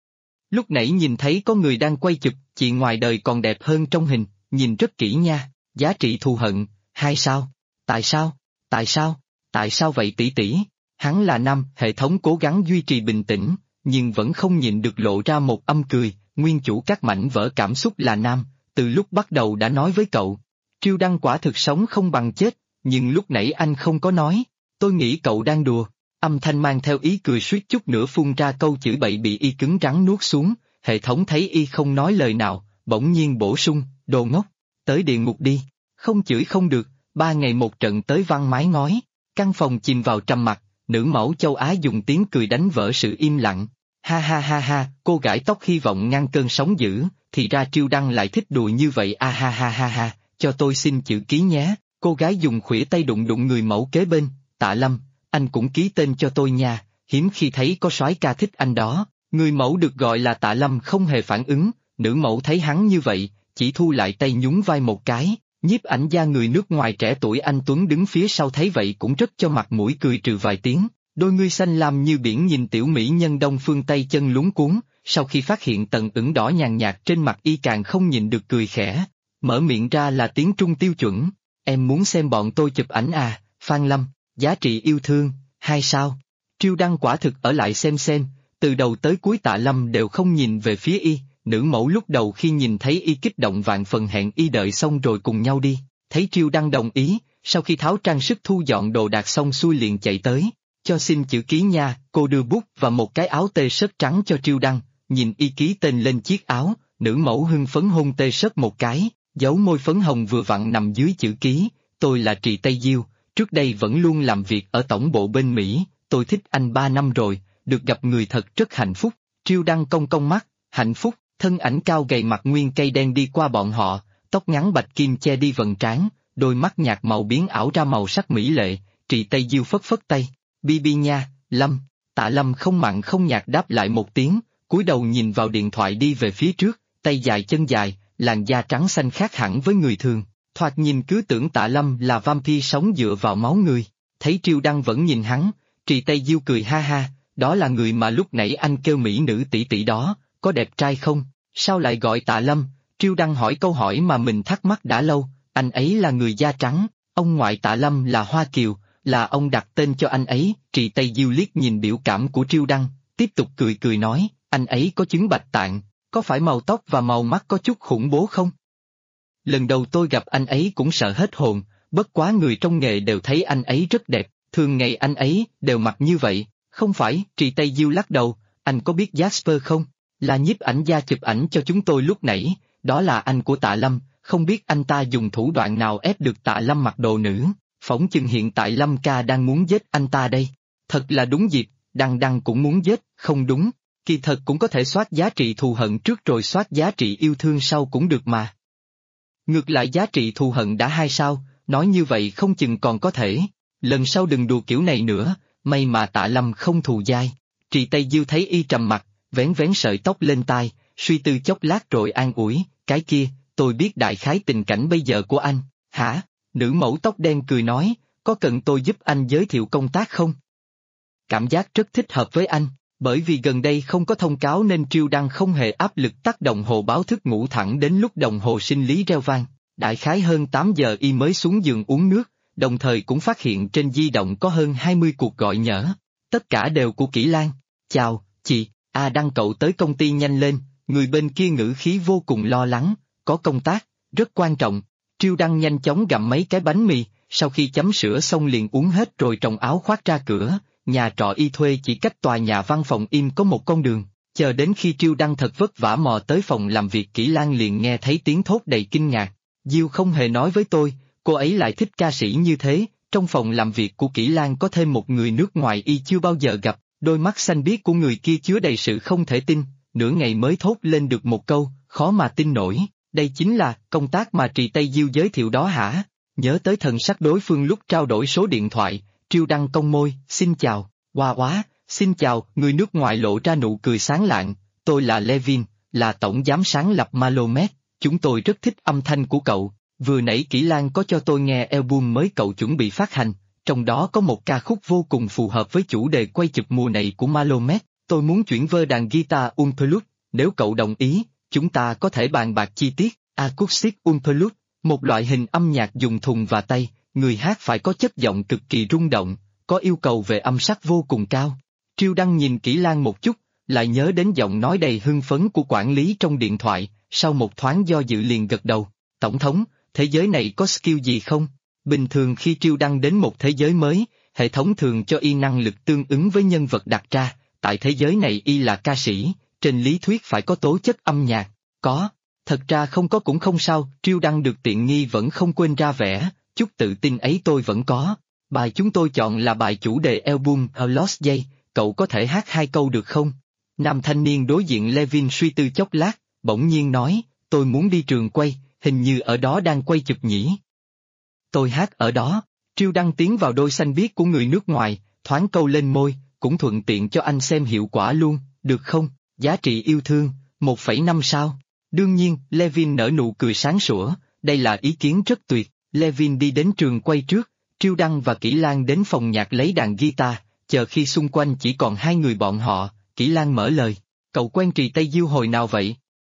Lúc nãy nhìn thấy có người đang quay chụp, chị ngoài đời còn đẹp hơn trong hình, nhìn rất kỹ nha, giá trị thù hận, 2 sao, tại sao, tại sao, tại sao vậy tỷ tỷ? Hắn là nam, hệ thống cố gắng duy trì bình tĩnh, nhưng vẫn không nhịn được lộ ra một âm cười, nguyên chủ các mảnh vỡ cảm xúc là nam, từ lúc bắt đầu đã nói với cậu. Triêu Đăng quả thực sống không bằng chết, nhưng lúc nãy anh không có nói, tôi nghĩ cậu đang đùa. Âm thanh mang theo ý cười suýt chút nữa phun ra câu chửi bậy bị y cứng rắn nuốt xuống, hệ thống thấy y không nói lời nào, bỗng nhiên bổ sung, đồ ngốc, tới địa ngục đi, không chửi không được, 3 ngày một trận tới văng mái ngói, căn phòng chìm vào trầm mặc, nữ mẫu châu Á dùng tiếng cười đánh vỡ sự im lặng, ha ha ha ha, cô gãi tóc hy vọng ngăn cơn sóng dữ, thì ra Triêu Đăng lại thích đùa như vậy a ha ha ha ha, cho tôi xin chữ ký nhé, cô gái dùng khuỷu tay đụng đụng người mẫu kế bên, Tạ Lâm. Anh cũng ký tên cho tôi nha, hiếm khi thấy có soái ca thích anh đó. Người mẫu được gọi là Tạ Lâm không hề phản ứng, nữ mẫu thấy hắn như vậy, chỉ thu lại tay nhún vai một cái, nhiếp ảnh gia người nước ngoài trẻ tuổi anh Tuấn đứng phía sau thấy vậy cũng rất cho mặt mũi cười trừ vài tiếng, đôi ngươi xanh lam như biển nhìn tiểu mỹ nhân đông phương tay chân luống cuống, sau khi phát hiện tầng ửng đỏ nhàn nhạt trên mặt y càng không nhịn được cười khẽ, mở miệng ra là tiếng Trung tiêu chuẩn, em muốn xem bọn tôi chụp ảnh à, Phan Lâm. Giá trị yêu thương, 2 sao. Triêu Đăng quả thực ở lại xem, từ đầu tới cuối Tạ Lâm đều không nhìn về phía y, nữ mẫu lúc đầu khi nhìn thấy y kích động vạn phần hẹn y đợi xong rồi cùng nhau đi, thấy Triêu Đăng đồng ý, sau khi tháo trang sức thu dọn đồ đạc xong xuôi liền chạy tới, cho xin chữ ký nha, cô đưa bút và một cái áo tê sớt trắng cho Triêu Đăng, nhìn y ký tên lên chiếc áo, nữ mẫu hưng phấn hôn tê sớt một cái, dấu môi phấn hồng vừa vặn nằm dưới chữ ký, tôi là Trì Tây Diêu. Trước đây vẫn luôn làm việc ở tổng bộ bên Mỹ, tôi thích anh 3 năm rồi, được gặp người thật rất hạnh phúc. Triêu Đăng cong cong mắt, hạnh phúc, thân ảnh cao gầy mặt nguyên cây đen đi qua bọn họ, tóc ngắn bạch kim che đi vầng trán, đôi mắt nhạt màu biến ảo ra màu sắc mỹ lệ, Trì Tây Diêu phất phất tay, bi nha, Lâm, Tạ Lâm không mặn không nhạt đáp lại một tiếng, cúi đầu nhìn vào điện thoại đi về phía trước, tay dài chân dài, làn da trắng xanh khác hẳn với người thường. Thoạt nhìn cứ tưởng Tạ Lâm là vampire sống dựa vào máu người, thấy Triêu Đăng vẫn nhìn hắn, Trì Tây Diêu cười ha ha, đó là người mà lúc nãy anh kêu mỹ nữ tỷ tỷ đó, có đẹp trai không, sao lại gọi Tạ Lâm, Triêu Đăng hỏi câu hỏi mà mình thắc mắc đã lâu, anh ấy là người da trắng, ông ngoại Tạ Lâm là Hoa Kiều, là ông đặt tên cho anh ấy, Trì Tây Diêu liếc nhìn biểu cảm của Triêu Đăng, tiếp tục cười nói, anh ấy có chứng bạch tạng, có phải màu tóc và màu mắt có chút khủng bố không? Lần đầu tôi gặp anh ấy cũng sợ hết hồn, bất quá người trong nghề đều thấy anh ấy rất đẹp, thường ngày anh ấy đều mặc như vậy, không phải, Trì Tây Diêu lắc đầu, anh có biết Jasper không? Là nhiếp ảnh gia chụp ảnh cho chúng tôi lúc nãy, đó là anh của Tạ Lâm, không biết anh ta dùng thủ đoạn nào ép được Tạ Lâm mặc đồ nữ, phỏng chừng hiện tại Lâm ca đang muốn giết anh ta đây. Thật là đúng dịp, Đăng Đăng cũng muốn giết, không đúng, kỳ thật cũng có thể soát giá trị thù hận trước rồi soát giá trị yêu thương sau cũng được mà. Ngược lại giá trị thù hận đã 2 sao, nói như vậy không chừng còn có thể. Lần sau đừng đùa kiểu này nữa, may mà Tạ Lâm không thù dai. Trì Tây Diêu thấy y trầm mặt, vén vén sợi tóc lên tai, suy tư chốc lát rồi an ủi, cái kia, tôi biết đại khái tình cảnh bây giờ của anh. Hả? Nữ mẫu tóc đen cười nói, có cần tôi giúp anh giới thiệu công tác không? Cảm giác rất thích hợp với anh, bởi vì gần đây không có thông cáo nên Triêu Đăng không hề áp lực tắt đồng hồ báo thức ngủ thẳng đến lúc đồng hồ sinh lý reo vang. Đại khái hơn 8 giờ y mới xuống giường uống nước, đồng thời cũng phát hiện trên di động có hơn 20 cuộc gọi nhỡ. Tất cả đều của Kỷ Lan. Chào, chị, Đăng cậu tới công ty nhanh lên, người bên kia ngữ khí vô cùng lo lắng, có công tác, rất quan trọng. Triêu Đăng nhanh chóng gặm mấy cái bánh mì, sau khi chấm sữa xong liền uống hết rồi trồng áo khoác ra cửa. Nhà trọ y thuê chỉ cách tòa nhà văn phòng im có một con đường, chờ đến khi Triêu Đăng thật vất vả mò tới phòng làm việc Kỷ Lan liền nghe thấy tiếng thốt đầy kinh ngạc. Diêu không hề nói với tôi, cô ấy lại thích ca sĩ như thế, trong phòng làm việc của Kỷ Lan có thêm một người nước ngoài y chưa bao giờ gặp, đôi mắt xanh biếc của người kia chứa đầy sự không thể tin, nửa ngày mới thốt lên được một câu, khó mà tin nổi, đây chính là công tác mà Trì Tây Diêu giới thiệu đó hả? Nhớ tới thần sắc đối phương lúc trao đổi số điện thoại, Triêu Đăng cong môi, xin chào, quá, xin chào, người nước ngoài lộ ra nụ cười sáng lạng, tôi là Levin, là tổng giám sáng lập Malomet, chúng tôi rất thích âm thanh của cậu, vừa nãy Kỷ Lan có cho tôi nghe album mới cậu chuẩn bị phát hành, trong đó có một ca khúc vô cùng phù hợp với chủ đề quay chụp mùa này của Malomet, tôi muốn chuyển vơ đàn guitar Unplugged, nếu cậu đồng ý, chúng ta có thể bàn bạc chi tiết, Acoustic Unplugged, một loại hình âm nhạc dùng thùng và tay. Người hát phải có chất giọng cực kỳ rung động, có yêu cầu về âm sắc vô cùng cao. Triêu Đăng nhìn Kỷ Lan một chút, lại nhớ đến giọng nói đầy hưng phấn của quản lý trong điện thoại, sau một thoáng do dự liền gật đầu. Tổng thống, thế giới này có skill gì không? Bình thường khi Triêu Đăng đến một thế giới mới, hệ thống thường cho y năng lực tương ứng với nhân vật đặt ra, tại thế giới này y là ca sĩ, trên lý thuyết phải có tố chất âm nhạc, có. Thật ra không có cũng không sao, Triêu Đăng được tiện nghi vẫn không quên ra vẻ. Chút tự tin ấy tôi vẫn có. Bài chúng tôi chọn là bài chủ đề album A Lost Day, cậu có thể hát 2 câu được không? Nam thanh niên đối diện Levin suy tư chốc lát, bỗng nhiên nói, tôi muốn đi trường quay, hình như ở đó đang quay chụp nhỉ. Tôi hát ở đó, Triêu Đăng tiến vào đôi xanh biếc của người nước ngoài, thoáng câu lên môi, cũng thuận tiện cho anh xem hiệu quả luôn, được không? Giá trị yêu thương, 1,5 sao. Đương nhiên, Levin nở nụ cười sáng sủa, đây là ý kiến rất tuyệt. Levin đi đến trường quay trước, Triêu Đăng và Kỷ Lan đến phòng nhạc lấy đàn guitar, chờ khi xung quanh chỉ còn 2 người bọn họ, Kỷ Lan mở lời, cậu quen Trì Tây Diêu hồi nào vậy?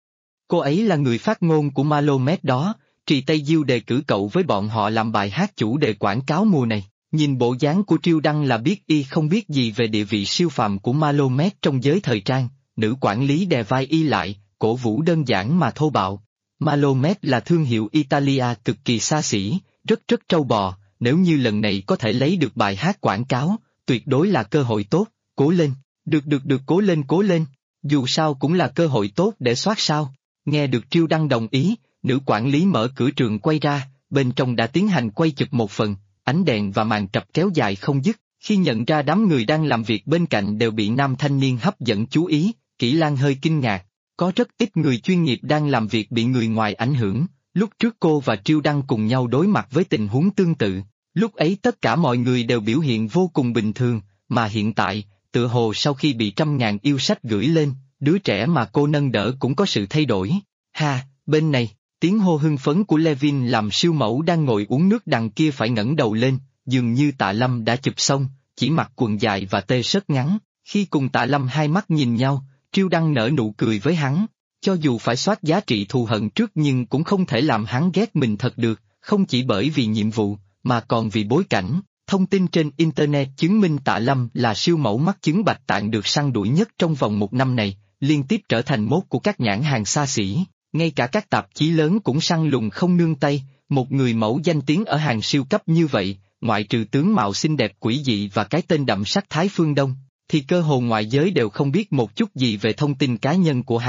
Cô ấy là người phát ngôn của Malomet đó, Trì Tây Diêu đề cử cậu với bọn họ làm bài hát chủ đề quảng cáo mùa này, nhìn bộ dáng của Triêu Đăng là biết y không biết gì về địa vị siêu phàm của Malomet trong giới thời trang, nữ quản lý đè vai y lại, cổ vũ đơn giản mà thô bạo. Malomet là thương hiệu Italia cực kỳ xa xỉ, rất trâu bò, nếu như lần này có thể lấy được bài hát quảng cáo, tuyệt đối là cơ hội tốt, cố lên, được cố lên, dù sao cũng là cơ hội tốt để soát sao. Nghe được Triêu Đăng đồng ý, nữ quản lý mở cửa trường quay ra, bên trong đã tiến hành quay chụp một phần, ánh đèn và màn trập kéo dài không dứt, khi nhận ra đám người đang làm việc bên cạnh đều bị nam thanh niên hấp dẫn chú ý, Kỷ Lan hơi kinh ngạc. Có rất ít người chuyên nghiệp đang làm việc bị người ngoài ảnh hưởng, lúc trước cô và Triêu Đăng cùng nhau đối mặt với tình huống tương tự, lúc ấy tất cả mọi người đều biểu hiện vô cùng bình thường, mà hiện tại, tựa hồ sau khi bị 100.000 yêu sách gửi lên, đứa trẻ mà cô nâng đỡ cũng có sự thay đổi. Ha, bên này, tiếng hô hưng phấn của Levin làm siêu mẫu đang ngồi uống nước đằng kia phải ngẩng đầu lên, dường như Tạ Lâm đã chụp xong, chỉ mặc quần dài và tê sớt ngắn, khi cùng Tạ Lâm hai mắt nhìn nhau. Triêu Đăng nở nụ cười với hắn, cho dù phải soát giá trị thù hận trước nhưng cũng không thể làm hắn ghét mình thật được, không chỉ bởi vì nhiệm vụ, mà còn vì bối cảnh. Thông tin trên Internet chứng minh Tạ Lâm là siêu mẫu mắc chứng bạch tạng được săn đuổi nhất trong vòng 1 năm này, liên tiếp trở thành mốt của các nhãn hàng xa xỉ, ngay cả các tạp chí lớn cũng săn lùng không nương tay, một người mẫu danh tiếng ở hàng siêu cấp như vậy, ngoại trừ tướng mạo xinh đẹp quỷ dị và cái tên đậm sắc Thái Phương Đông. Thì cơ hồ ngoại giới đều không biết một chút gì về thông tin cá nhân của hắn,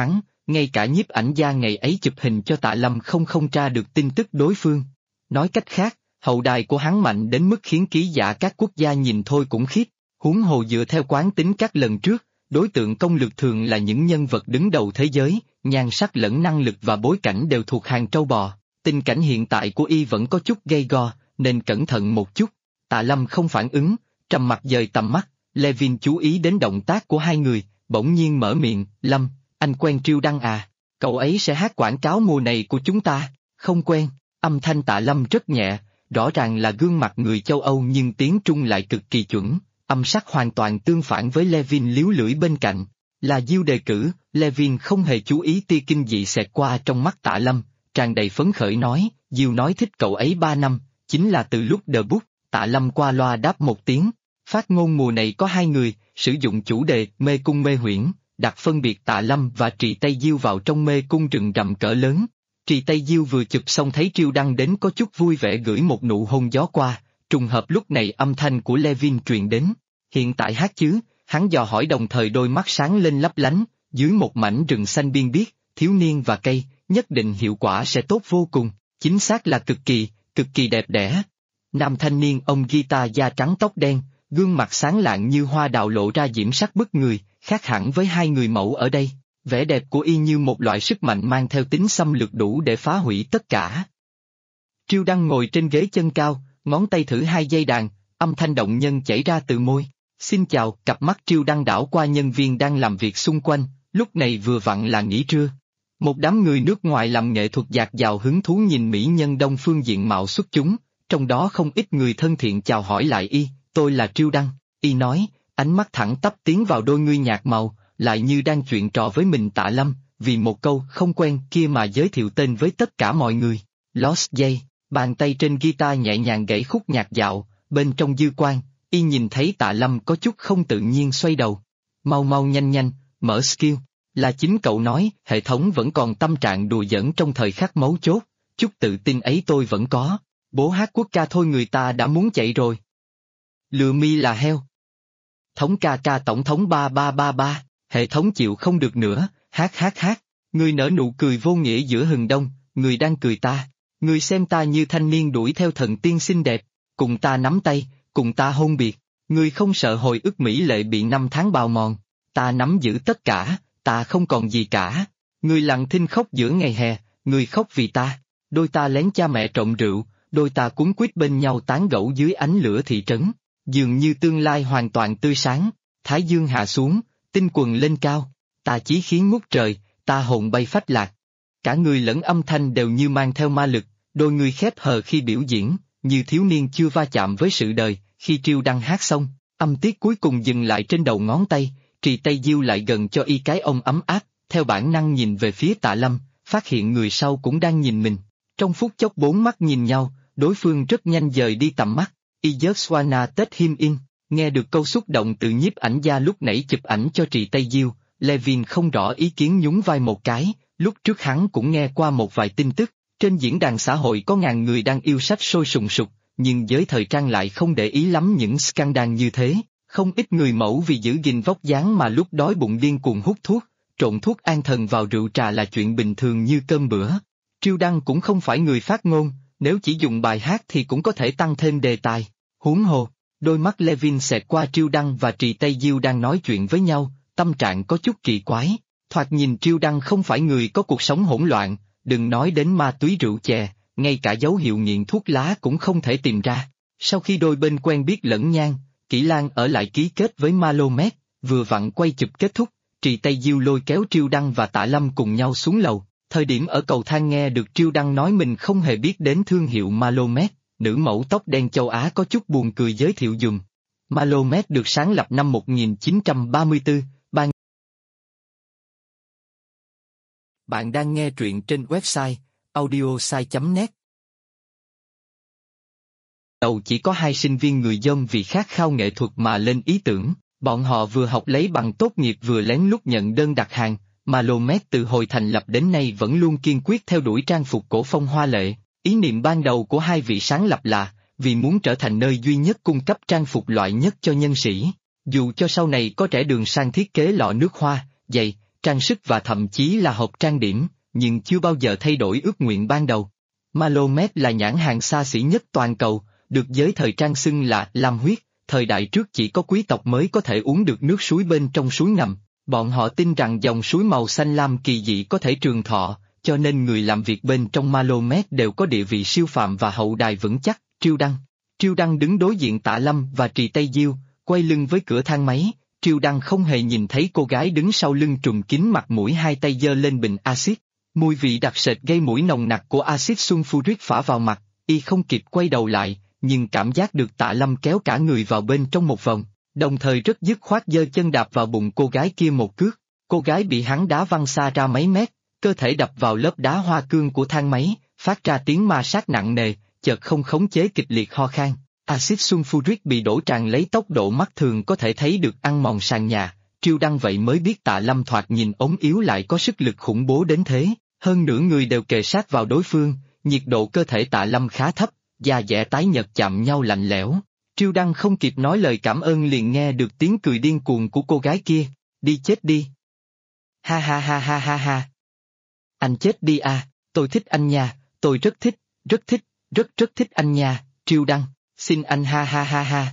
ngay cả nhiếp ảnh gia ngày ấy chụp hình cho Tạ Lâm không tra được tin tức đối phương. Nói cách khác, hậu đài của hắn mạnh đến mức khiến ký giả các quốc gia nhìn thôi cũng khiếp, huống hồ dựa theo quán tính các lần trước, đối tượng công lược thường là những nhân vật đứng đầu thế giới, nhan sắc lẫn năng lực và bối cảnh đều thuộc hàng trâu bò. Tình cảnh hiện tại của y vẫn có chút gay go, nên cẩn thận một chút. Tạ Lâm không phản ứng, trầm mặc dời tầm mắt, Levin chú ý đến động tác của hai người, bỗng nhiên mở miệng, Lâm, anh quen Triêu Đăng à? Cậu ấy sẽ hát quảng cáo mùa này của chúng ta. Không quen, âm thanh Tạ Lâm rất nhẹ, rõ ràng là gương mặt người châu Âu nhưng tiếng Trung lại cực kỳ chuẩn, âm sắc hoàn toàn tương phản với Levin líu lưỡi bên cạnh. Là Diêu đề cử, Levin không hề chú ý tia kinh dị xẹt qua trong mắt Tạ Lâm, tràn đầy phấn khởi nói, Diêu nói thích cậu ấy 3 năm, chính là từ lúc debut. Tạ Lâm qua loa đáp một tiếng. Phát ngôn mùa này có 2 người, sử dụng chủ đề mê cung mê huyễn, đặt phân biệt Tạ Lâm và Trì Tây Diêu vào trong mê cung rừng rậm cỡ lớn. Trì Tây Diêu vừa chụp xong thấy Triêu Đăng đến có chút vui vẻ gửi một nụ hôn gió qua, trùng hợp lúc này âm thanh của Levin truyền đến. Hiện tại hát chứ? Hắn dò hỏi đồng thời đôi mắt sáng lên lấp lánh, dưới một mảnh rừng xanh biên biếc, thiếu niên và cây, nhất định hiệu quả sẽ tốt vô cùng, chính xác là cực kỳ đẹp đẽ. Nam thanh niên ông guitar da trắng tóc đen, gương mặt sáng lạng như hoa đào lộ ra diễm sắc bức người, khác hẳn với 2 người mẫu ở đây. Vẻ đẹp của y như một loại sức mạnh mang theo tính xâm lược đủ để phá hủy tất cả. Triêu Đăng ngồi trên ghế chân cao, ngón tay thử 2 dây đàn, âm thanh động nhân chảy ra từ môi. Xin chào, cặp mắt Triêu Đăng đảo qua nhân viên đang làm việc xung quanh, lúc này vừa vặn là nghỉ trưa. Một đám người nước ngoài làm nghệ thuật dạt dào hứng thú nhìn mỹ nhân đông phương diện mạo xuất chúng, trong đó không ít người thân thiện chào hỏi lại y, tôi là Triêu Đăng, y nói, ánh mắt thẳng tắp tiến vào đôi ngươi nhạt màu, lại như đang chuyện trò với mình. Tạ Lâm, vì một câu không quen kia mà giới thiệu tên với tất cả mọi người. Lost dây, bàn tay trên guitar nhẹ nhàng gãy khúc nhạc dạo, bên trong dư quang, y nhìn thấy Tạ Lâm có chút không tự nhiên xoay đầu. Mau nhanh, mở skill, là chính cậu nói, hệ thống vẫn còn tâm trạng đùa giỡn trong thời khắc mấu chốt, chút tự tin ấy tôi vẫn có, bố hát quốc ca thôi người ta đã muốn chạy rồi. Lừa mi là heo. Thống ca tổng thống 3333, hệ thống chịu không được nữa, hát, ngươi nở nụ cười vô nghĩa giữa hừng đông, người đang cười ta, ngươi xem ta như thanh niên đuổi theo thần tiên xinh đẹp, cùng ta nắm tay, cùng ta hôn biệt, ngươi không sợ hồi ức mỹ lệ bị 5 tháng bào mòn, ta nắm giữ tất cả, ta không còn gì cả, ngươi lặng thinh khóc giữa ngày hè, ngươi khóc vì ta, đôi ta lén cha mẹ trộm rượu, đôi ta cuốn quýt bên nhau tán gẫu dưới ánh lửa thị trấn, dường như tương lai hoàn toàn tươi sáng, thái dương hạ xuống, tinh quần lên cao, ta chí khí ngút trời, ta hồn bay phách lạc. Cả người lẫn âm thanh đều như mang theo ma lực, đôi người khép hờ khi biểu diễn, như thiếu niên chưa va chạm với sự đời. Khi Triêu Đăng hát xong, âm tiết cuối cùng dừng lại trên đầu ngón tay, Trì Tây Diêu lại gần cho y cái ôm ấm áp, theo bản năng nhìn về phía Tạ Lâm, phát hiện người sau cũng đang nhìn mình. Trong phút chốc 4 mắt nhìn nhau, đối phương rất nhanh dời đi tầm mắt. I just wanna take him in. Nghe được câu xúc động từ nhiếp ảnh gia lúc nãy chụp ảnh cho Trì Tây Diêu, Levin không rõ ý kiến nhún vai một cái, lúc trước hắn cũng nghe qua một vài tin tức, trên diễn đàn xã hội có ngàn người đang yêu sách sôi sùng sục, nhưng giới thời trang lại không để ý lắm những scandal như thế, không ít người mẫu vì giữ gìn vóc dáng mà lúc đói bụng điên cuồng hút thuốc, trộn thuốc an thần vào rượu trà là chuyện bình thường như cơm bữa. Triêu Đăng cũng không phải người phát ngôn, nếu chỉ dùng bài hát thì cũng có thể tăng thêm đề tài, huống hồ. Đôi mắt Levin xẹt qua Triêu Đăng và Trì Tây Diêu đang nói chuyện với nhau, tâm trạng có chút kỳ quái. Thoạt nhìn Triêu Đăng không phải người có cuộc sống hỗn loạn, đừng nói đến ma túy rượu chè, ngay cả dấu hiệu nghiện thuốc lá cũng không thể tìm ra. Sau khi đôi bên quen biết lẫn nhau, Kỷ Lan ở lại ký kết với Malomet, vừa vặn quay chụp kết thúc, Trì Tây Diêu lôi kéo Triêu Đăng và Tạ Lâm cùng nhau xuống lầu. Thời điểm ở cầu thang nghe được Triêu Đăng nói mình không hề biết đến thương hiệu Malomet. Nữ mẫu tóc đen châu Á có chút buồn cười giới thiệu dùm. Malomet được sáng lập năm 1934, ban. Bạn đang nghe truyện trên website audiosai.net. Đầu chỉ có 2 sinh viên người dân vì khát khao nghệ thuật mà lên ý tưởng, bọn họ vừa học lấy bằng tốt nghiệp vừa lén lút nhận đơn đặt hàng. Malomet từ hồi thành lập đến nay vẫn luôn kiên quyết theo đuổi trang phục cổ phong hoa lệ. Ý niệm ban đầu của 2 vị sáng lập là, vì muốn trở thành nơi duy nhất cung cấp trang phục loại nhất cho nhân sĩ. Dù cho sau này có trẻ đường sang thiết kế lọ nước hoa, giày, trang sức và thậm chí là hộp trang điểm, nhưng chưa bao giờ thay đổi ước nguyện ban đầu. Malomet là nhãn hàng xa xỉ nhất toàn cầu, được giới thời trang xưng là lam huyết, thời đại trước chỉ có quý tộc mới có thể uống được nước suối bên trong suối ngầm. Bọn họ tin rằng dòng suối màu xanh lam kỳ dị có thể trường thọ, cho nên người làm việc bên trong Malomet đều có địa vị siêu phàm và hậu đài vững chắc. Triêu Đăng đứng đối diện Tạ Lâm và Trì Tây Diêu, quay lưng với cửa thang máy. Triêu Đăng không hề nhìn thấy cô gái đứng sau lưng trùm kín mặt mũi, hai tay giơ lên bình axit. Mùi vị đặc sệt gây mũi nồng nặc của axit sulfuric phả vào mặt, y không kịp quay đầu lại, nhưng cảm giác được Tạ Lâm kéo cả người vào bên trong một vòng, đồng thời rất dứt khoát giơ chân đạp vào bụng cô gái kia một cước. Cô gái bị hắn đá văng xa ra mấy mét, cơ thể đập vào lớp đá hoa cương của thang máy, phát ra tiếng ma sát nặng nề, chợt không khống chế kịch liệt ho khan. Axit sulfuric bị đổ tràn lấy tốc độ mắt thường có thể thấy được ăn mòn sàn nhà. Triêu Đăng vậy mới biết Tạ Lâm thoạt nhìn ốm yếu lại có sức lực khủng bố đến thế, hơn nửa người đều kề sát vào đối phương, nhiệt độ cơ thể Tạ Lâm khá thấp, da dẻ tái nhợt chạm nhau lạnh lẽo. Triêu Đăng không kịp nói lời cảm ơn liền nghe được tiếng cười điên cuồng của cô gái kia, đi chết đi. Ha ha ha ha ha ha. Anh chết đi à, tôi thích anh nha, tôi rất thích, rất thích anh nha, Triêu Đăng, xin anh ha ha ha ha.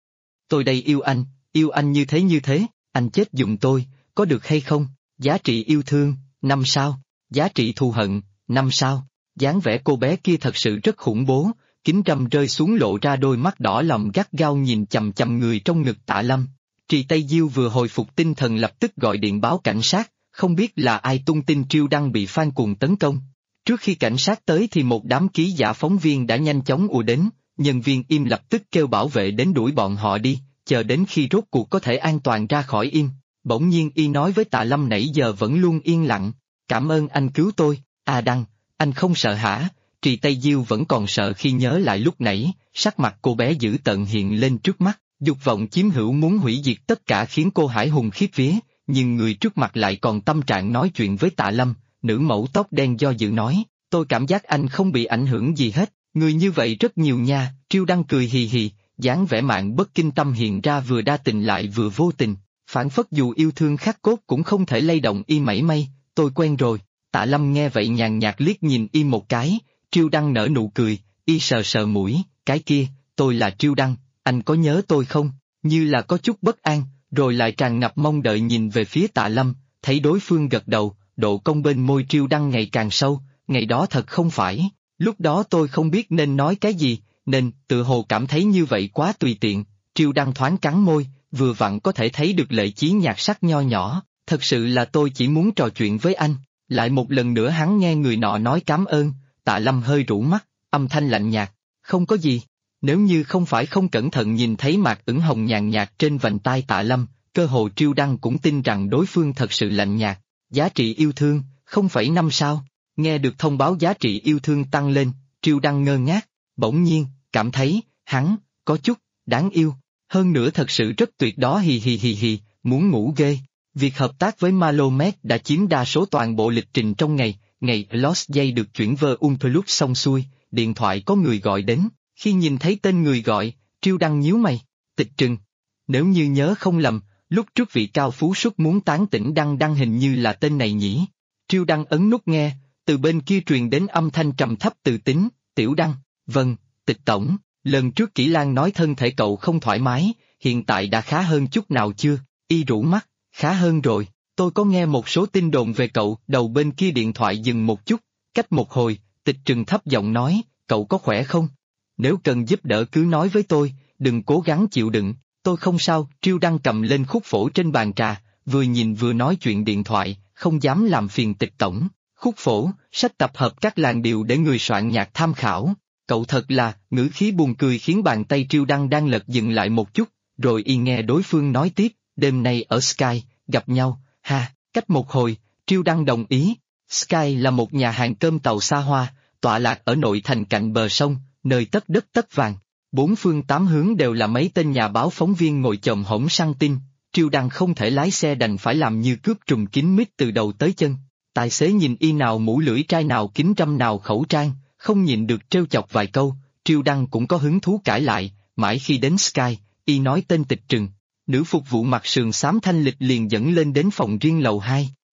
Tôi đây yêu anh như thế, anh chết giùm tôi, có được hay không? Giá trị yêu thương, 5 sao, giá trị thù hận, 5 sao. Dáng vẻ cô bé kia thật sự rất khủng bố, kính râm rơi xuống lộ ra đôi mắt đỏ lòm gắt gao nhìn chằm chằm người trong ngực Tạ Lâm. Trì Tây Diêu vừa hồi phục tinh thần lập tức gọi điện báo cảnh sát, không biết là ai tung tin Triêu Đăng bị fan cuồng tấn công. Trước khi cảnh sát tới thì một đám ký giả phóng viên đã nhanh chóng ùa đến, nhân viên im lập tức kêu bảo vệ đến đuổi bọn họ đi, chờ đến khi rốt cuộc có thể an toàn ra khỏi im. Bỗng nhiên y nói với Tạ Lâm nãy giờ vẫn luôn yên lặng, cảm ơn anh cứu tôi, Đăng, anh không sợ hả? Trì Tây Diêu vẫn còn sợ khi nhớ lại lúc nãy, sắc mặt cô bé dữ tợn hiện lên trước mắt, dục vọng chiếm hữu muốn hủy diệt tất cả khiến cô hải hùng khiếp vía, nhưng người trước mặt lại còn tâm trạng nói chuyện với Tạ Lâm. Nữ mẫu tóc đen do dự nói, tôi cảm giác anh không bị ảnh hưởng gì hết, người như vậy rất nhiều nha. Triêu Đăng cười hì hì, dáng vẻ mạng bất kinh tâm hiện ra vừa đa tình lại vừa vô tình, phản phất dù yêu thương khắc cốt cũng không thể lay động y mảy may. Tôi quen rồi. Tạ Lâm nghe vậy nhàn nhạt liếc nhìn y một cái. Triêu Đăng nở nụ cười, y sờ sờ mũi, cái kia, tôi là Triêu Đăng, anh có nhớ tôi không? Như là có chút bất an, rồi lại tràn ngập mong đợi nhìn về phía Tạ Lâm, thấy đối phương gật đầu, độ cong bên môi Triêu Đăng ngày càng sâu, ngày đó thật không phải, lúc đó tôi không biết nên nói cái gì, nên tự hồ cảm thấy như vậy quá tùy tiện. Triêu Đăng thoáng cắn môi, vừa vặn có thể thấy được lệ chí nhạt sắc nho nhỏ, thật sự là tôi chỉ muốn trò chuyện với anh. Lại một lần nữa hắn nghe người nọ nói cảm ơn. Tạ Lâm hơi rũ mắt, âm thanh lạnh nhạt, không có gì. Nếu như không phải không cẩn thận nhìn thấy mạc ửng hồng nhàn nhạt trên vành tai Tạ Lâm, cơ hồ Triêu Đăng cũng tin rằng đối phương thật sự lạnh nhạt. Giá trị yêu thương, 0,5 sao. Nghe được thông báo giá trị yêu thương tăng lên, Triêu Đăng ngơ ngác, bỗng nhiên, cảm thấy, hắn, có chút, đáng yêu. Hơn nữa thật sự rất tuyệt đó hì hì hì hì, muốn ngủ ghê. Việc hợp tác với Malomet đã chiếm đa số toàn bộ lịch trình trong ngày. Ngày Lost dây được chuyển về Umplux xong xuôi, điện thoại có người gọi đến, khi nhìn thấy tên người gọi, Triêu Đăng nhíu mày, Tịch Trừng. Nếu như nhớ không lầm, lúc trước vị cao phú xuất muốn tán tỉnh Đăng hình như là tên này nhỉ. Triêu Đăng ấn nút nghe, từ bên kia truyền đến âm thanh trầm thấp từ tính, Tiểu Đăng, vâng, Tịch Tổng, lần trước Kỷ Lan nói thân thể cậu không thoải mái, hiện tại đã khá hơn chút nào chưa? Y rũ mắt, khá hơn rồi. Tôi có nghe một số tin đồn về cậu. Đầu bên kia điện thoại dừng một chút, cách một hồi, Tịch Trừng thấp giọng nói, cậu có khỏe không? Nếu cần giúp đỡ cứ nói với tôi, đừng cố gắng chịu đựng, tôi không sao. Triêu Đăng cầm lên khúc phổ trên bàn trà, vừa nhìn vừa nói chuyện điện thoại, không dám làm phiền Tịch Tổng. Khúc phổ, sách tập hợp các làn điệu để người soạn nhạc tham khảo. Cậu thật là, ngữ khí buồn cười khiến bàn tay Triêu Đăng đang lật dừng lại một chút, rồi y nghe đối phương nói tiếp, đêm nay ở Sky, gặp nhau. Ha, cách một hồi, Triêu Đăng đồng ý. Sky là một nhà hàng cơm tàu xa hoa, tọa lạc ở nội thành cạnh bờ sông, nơi tất đất tất vàng. Bốn phương tám hướng đều là mấy tên nhà báo phóng viên ngồi chồm hổm săn tin. Triêu Đăng không thể lái xe đành phải làm như cướp trùm kín mít từ đầu tới chân. Tài xế nhìn y nào mũ lưỡi trai nào kính râm nào khẩu trang, không nhịn được trêu chọc vài câu. Triêu Đăng cũng có hứng thú cãi lại, mãi khi đến Sky, y nói tên Tịch Trừng. Nữ phục vụ mặc sườn xám thanh lịch liền dẫn lên đến phòng riêng lầu 2.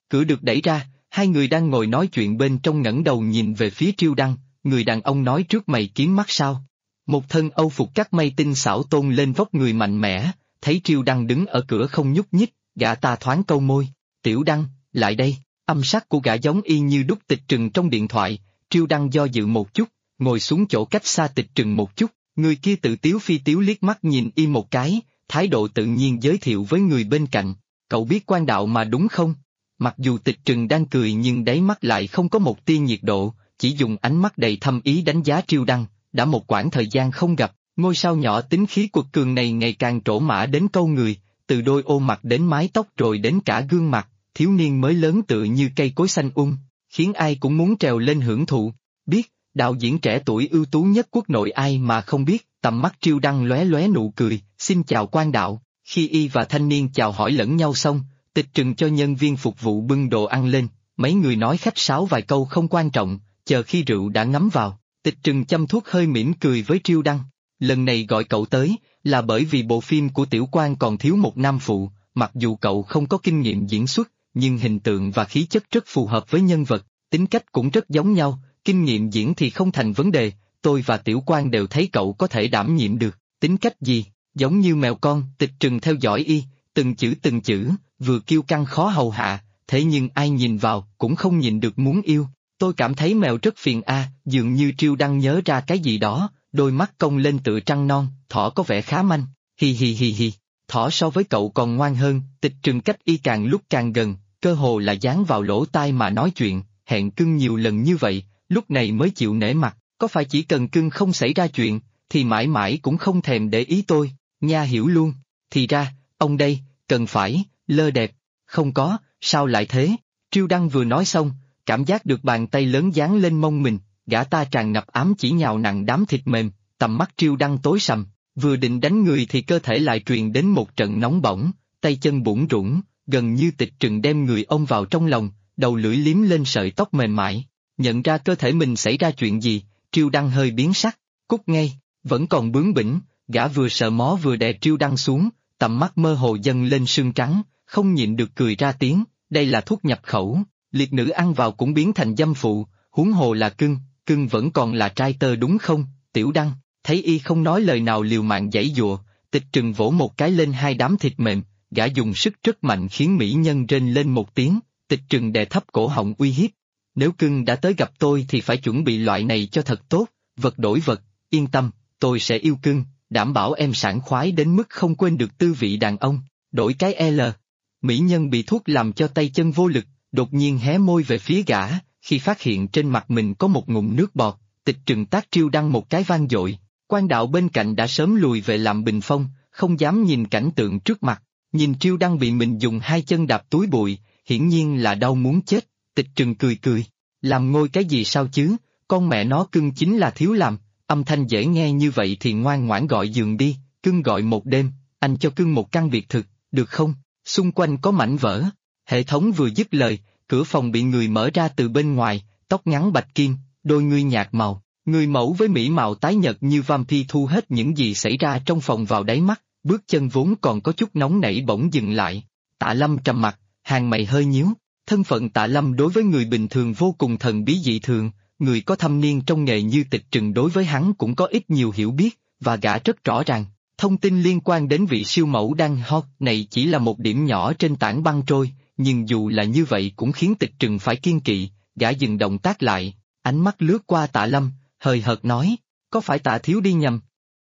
Cửa được đẩy ra, hai người đang ngồi nói chuyện bên trong ngẩng đầu nhìn về phía Triêu Đăng, người đàn ông nói trước mày kiếm mắt sao. Một thân âu phục cắt may tinh xảo tôn lên vóc người mạnh mẽ, thấy Triêu Đăng đứng ở cửa không nhúc nhích, gã ta thoáng câu môi, Tiểu Đăng, lại đây, âm sắc của gã giống y như đúc Tịch Trừng trong điện thoại, Triêu Đăng do dự một chút, ngồi xuống chỗ cách xa Tịch Trừng một chút, người kia tự tiếu phi tiếu liếc mắt nhìn y một cái, thái độ tự nhiên giới thiệu với người bên cạnh, cậu biết quan đạo mà đúng không? Mặc dù Tịch Trừng đang cười nhưng đáy mắt lại không có một tia nhiệt độ, chỉ dùng ánh mắt đầy thâm ý đánh giá Triêu Đăng, đã một quãng thời gian không gặp, ngôi sao nhỏ tính khí quật cường này ngày càng trổ mã đến câu người, từ đôi ô mặt đến mái tóc rồi đến cả gương mặt, thiếu niên mới lớn tựa như cây cối xanh khiến ai cũng muốn trèo lên hưởng thụ. Biết, đạo diễn trẻ tuổi ưu tú nhất quốc nội ai mà không biết, tầm mắt Triêu Đăng lóe lóe nụ cười, xin chào quan đạo, khi y và thanh niên chào hỏi lẫn nhau xong, Tịch Trừng cho nhân viên phục vụ bưng đồ ăn lên, mấy người nói khách sáo vài câu không quan trọng, chờ khi rượu đã ngấm vào, Tịch Trừng châm thuốc hơi mỉm cười với Triêu Đăng. Lần này gọi cậu tới, là bởi vì bộ phim của Tiểu Quang còn thiếu một nam phụ, mặc dù cậu không có kinh nghiệm diễn xuất, nhưng hình tượng và khí chất rất phù hợp với nhân vật, tính cách cũng rất giống nhau, kinh nghiệm diễn thì không thành vấn đề, tôi và Tiểu Quang đều thấy cậu có thể đảm nhiệm được, tính cách gì, giống như mèo con, Tịch Trừng theo dõi y, từng chữ, vừa kiêu căng khó hầu hạ, thế nhưng ai nhìn vào cũng không nhìn được muốn yêu. Tôi cảm thấy mèo rất phiền dường như Triêu Đăng nhớ ra cái gì đó, đôi mắt cong lên tựa trăng non, thỏ có vẻ khá manh, hi hi hi hi, thỏ so với cậu còn ngoan hơn, Tịch Trừng cách y càng lúc càng gần, cơ hồ là dán vào lỗ tai mà nói chuyện, hẹn cưng nhiều lần như vậy, lúc này mới chịu nể mặt, có phải chỉ cần cưng không xảy ra chuyện, thì mãi mãi cũng không thèm để ý tôi, nha hiểu luôn, thì ra, ông đây, cần phải, lơ đẹp, không có, sao lại thế, Triêu Đăng vừa nói xong, cảm giác được bàn tay lớn dán lên mông mình, gã ta tràn ngập ám chỉ nhào nặng đám thịt mềm, tầm mắt Triêu Đăng tối sầm, vừa định đánh người thì cơ thể lại truyền đến một trận nóng bỏng, tay chân bủn rủn, gần như Tịch Trừng đem người ôm vào trong lòng, đầu lưỡi liếm lên sợi tóc mềm mại, nhận ra cơ thể mình xảy ra chuyện gì, Triêu Đăng hơi biến sắc, cút ngay, vẫn còn bướng bỉnh, gã vừa sợ mó vừa đè Triêu Đăng xuống, tầm mắt mơ hồ dâng lên sương trắng, không nhịn được cười ra tiếng, đây là thuốc nhập khẩu, liệt nữ ăn vào cũng biến thành dâm phụ, huống hồ là cưng vẫn còn là trai tơ đúng không, Tiểu Đăng, thấy y không nói lời nào liều mạng giãy giụa, Tịch Trừng vỗ một cái lên hai đám thịt mềm, gã dùng sức rất mạnh khiến mỹ nhân rên lên một tiếng, Tịch Trừng đè thấp cổ họng uy hiếp, nếu cưng đã tới gặp tôi thì phải chuẩn bị loại này cho thật tốt, vật đổi vật, yên tâm, tôi sẽ yêu cưng, đảm bảo em sảng khoái đến mức không quên được tư vị đàn ông, đổi cái L. Mỹ nhân bị thuốc làm cho tay chân vô lực, đột nhiên hé môi về phía gã, khi phát hiện trên mặt mình có một ngụm nước bọt, Tịch Trừng tát Triêu Đăng một cái vang dội, quan đạo bên cạnh đã sớm lùi về làm bình phong, không dám nhìn cảnh tượng trước mặt, nhìn Triêu Đăng bị mình dùng hai chân đạp túi bụi, hiển nhiên là đau muốn chết, Tịch Trừng cười, làm ngôi cái gì sao chứ, con mẹ nó cưng chính là thiếu làm, âm thanh dễ nghe như vậy thì ngoan ngoãn gọi giường đi, cưng gọi một đêm, anh cho cưng một căn biệt thực, được không, xung quanh có mảnh vỡ, hệ thống vừa dứt lời, cửa phòng bị người mở ra từ bên ngoài, tóc ngắn bạch kim, đôi ngươi nhạt màu, người mẫu với mỹ mạo tái nhợt như vampire thu hết những gì xảy ra trong phòng vào đáy mắt, bước chân vốn còn có chút nóng nảy bỗng dừng lại, Tạ Lâm trầm mặt, hàng mày hơi nhíu, thân phận Tạ Lâm đối với người bình thường vô cùng thần bí dị thường, người có thâm niên trong nghề như Tịch Trừng đối với hắn cũng có ít nhiều hiểu biết, và gã rất rõ ràng. Thông tin liên quan đến vị siêu mẫu đang hot này chỉ là một điểm nhỏ trên tảng băng trôi, nhưng dù là như vậy cũng khiến Tịch Trừng phải kiêng kỵ, gã dừng động tác lại, ánh mắt lướt qua Tạ Lâm, hời hợt nói, có phải Tạ thiếu đi nhầm?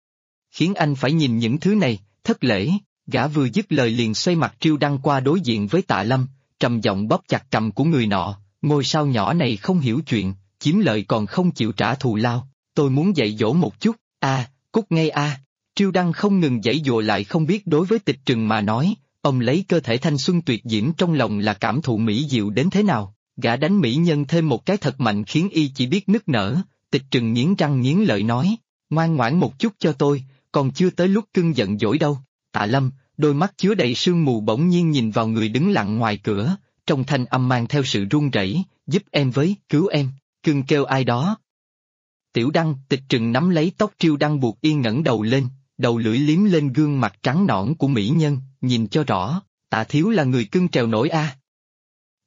Khiến anh phải nhìn những thứ này, thất lễ, gã vừa dứt lời liền xoay mặt Triêu Đăng qua đối diện với Tạ Lâm, trầm giọng bóp chặt cầm của người nọ, ngôi sao nhỏ này không hiểu chuyện, chiếm lợi còn không chịu trả thù lao, tôi muốn dạy dỗ một chút, cút ngay Triêu Đăng không ngừng giãy giụa lại không biết đối với Tịch Trừng mà nói, ông lấy cơ thể thanh xuân tuyệt diễm trong lòng là cảm thụ mỹ diệu đến thế nào, gã đánh mỹ nhân thêm một cái thật mạnh khiến y chỉ biết nức nở, Tịch Trừng nghiến răng nghiến lợi nói, ngoan ngoãn một chút cho tôi, còn chưa tới lúc cưng giận dỗi đâu, Tạ Lâm, đôi mắt chứa đầy sương mù bỗng nhiên nhìn vào người đứng lặng ngoài cửa, trong thanh âm mang theo sự run rẩy, giúp em với, cứu em, cưng kêu ai đó. Tiểu Đăng, Tịch Trừng nắm lấy tóc Triêu Đăng buộc yên ngẩng đầu lên, đầu lưỡi liếm lên gương mặt trắng nõn của mỹ nhân, nhìn cho rõ, Tạ thiếu là người cưng trèo nổi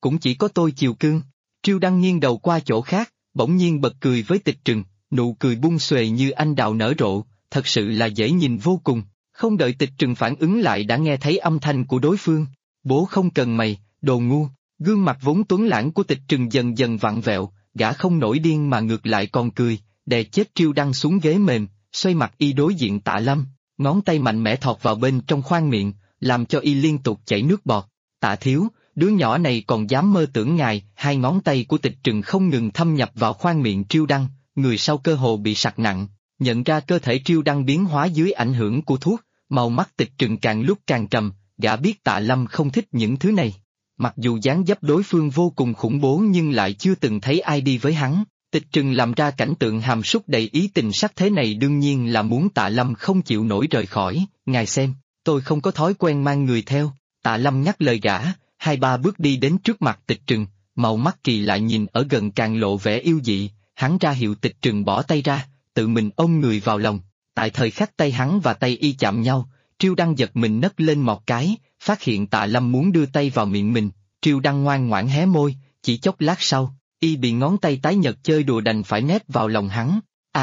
cũng chỉ có tôi chiều cương. Triêu Đăng nghiêng đầu qua chỗ khác, bỗng nhiên bật cười với Tịch Trừng, nụ cười bung xuề như anh đào nở rộ, thật sự là dễ nhìn vô cùng. Không đợi Tịch Trừng phản ứng lại đã nghe thấy âm thanh của đối phương. Bố không cần mày, đồ ngu. Gương mặt vốn tuấn lãng của Tịch Trừng dần dần vặn vẹo, gã không nổi điên mà ngược lại còn cười, đè chết Triêu Đăng xuống ghế mềm, xoay mặt y đối diện Tạ Lâm, ngón tay mạnh mẽ thọt vào bên trong khoang miệng, làm cho y liên tục chảy nước bọt. Tạ thiếu, đứa nhỏ này còn dám mơ tưởng ngài. Hai ngón tay của Tịch Trừng không ngừng thâm nhập vào khoang miệng Triêu Đăng, người sau cơ hồ bị sặc nặng, nhận ra cơ thể Triêu Đăng biến hóa dưới ảnh hưởng của thuốc, màu mắt Tịch Trừng càng lúc càng trầm, gã biết Tạ Lâm không thích những thứ này. Mặc dù dáng dấp đối phương vô cùng khủng bố nhưng lại chưa từng thấy ai đi với hắn. Tịch Trừng làm ra cảnh tượng hàm súc đầy ý tình sắc thế này đương nhiên là muốn Tạ Lâm không chịu nổi rời khỏi. Ngài xem, tôi không có thói quen mang người theo. Tạ Lâm nhắc lời gã, hai ba bước đi đến trước mặt Tịch Trừng, màu mắt kỳ lại nhìn ở gần càng lộ vẻ yêu dị, hắn ra hiệu Tịch Trừng bỏ tay ra, tự mình ôm người vào lòng. Tại thời khắc tay hắn và tay y chạm nhau, Triêu Đăng giật mình nấc lên một cái, phát hiện Tạ Lâm muốn đưa tay vào miệng mình, Triêu Đăng ngoan ngoãn hé môi, chỉ chốc lát sau, y bị ngón tay tái nhợt chơi đùa đành phải nép vào lòng hắn.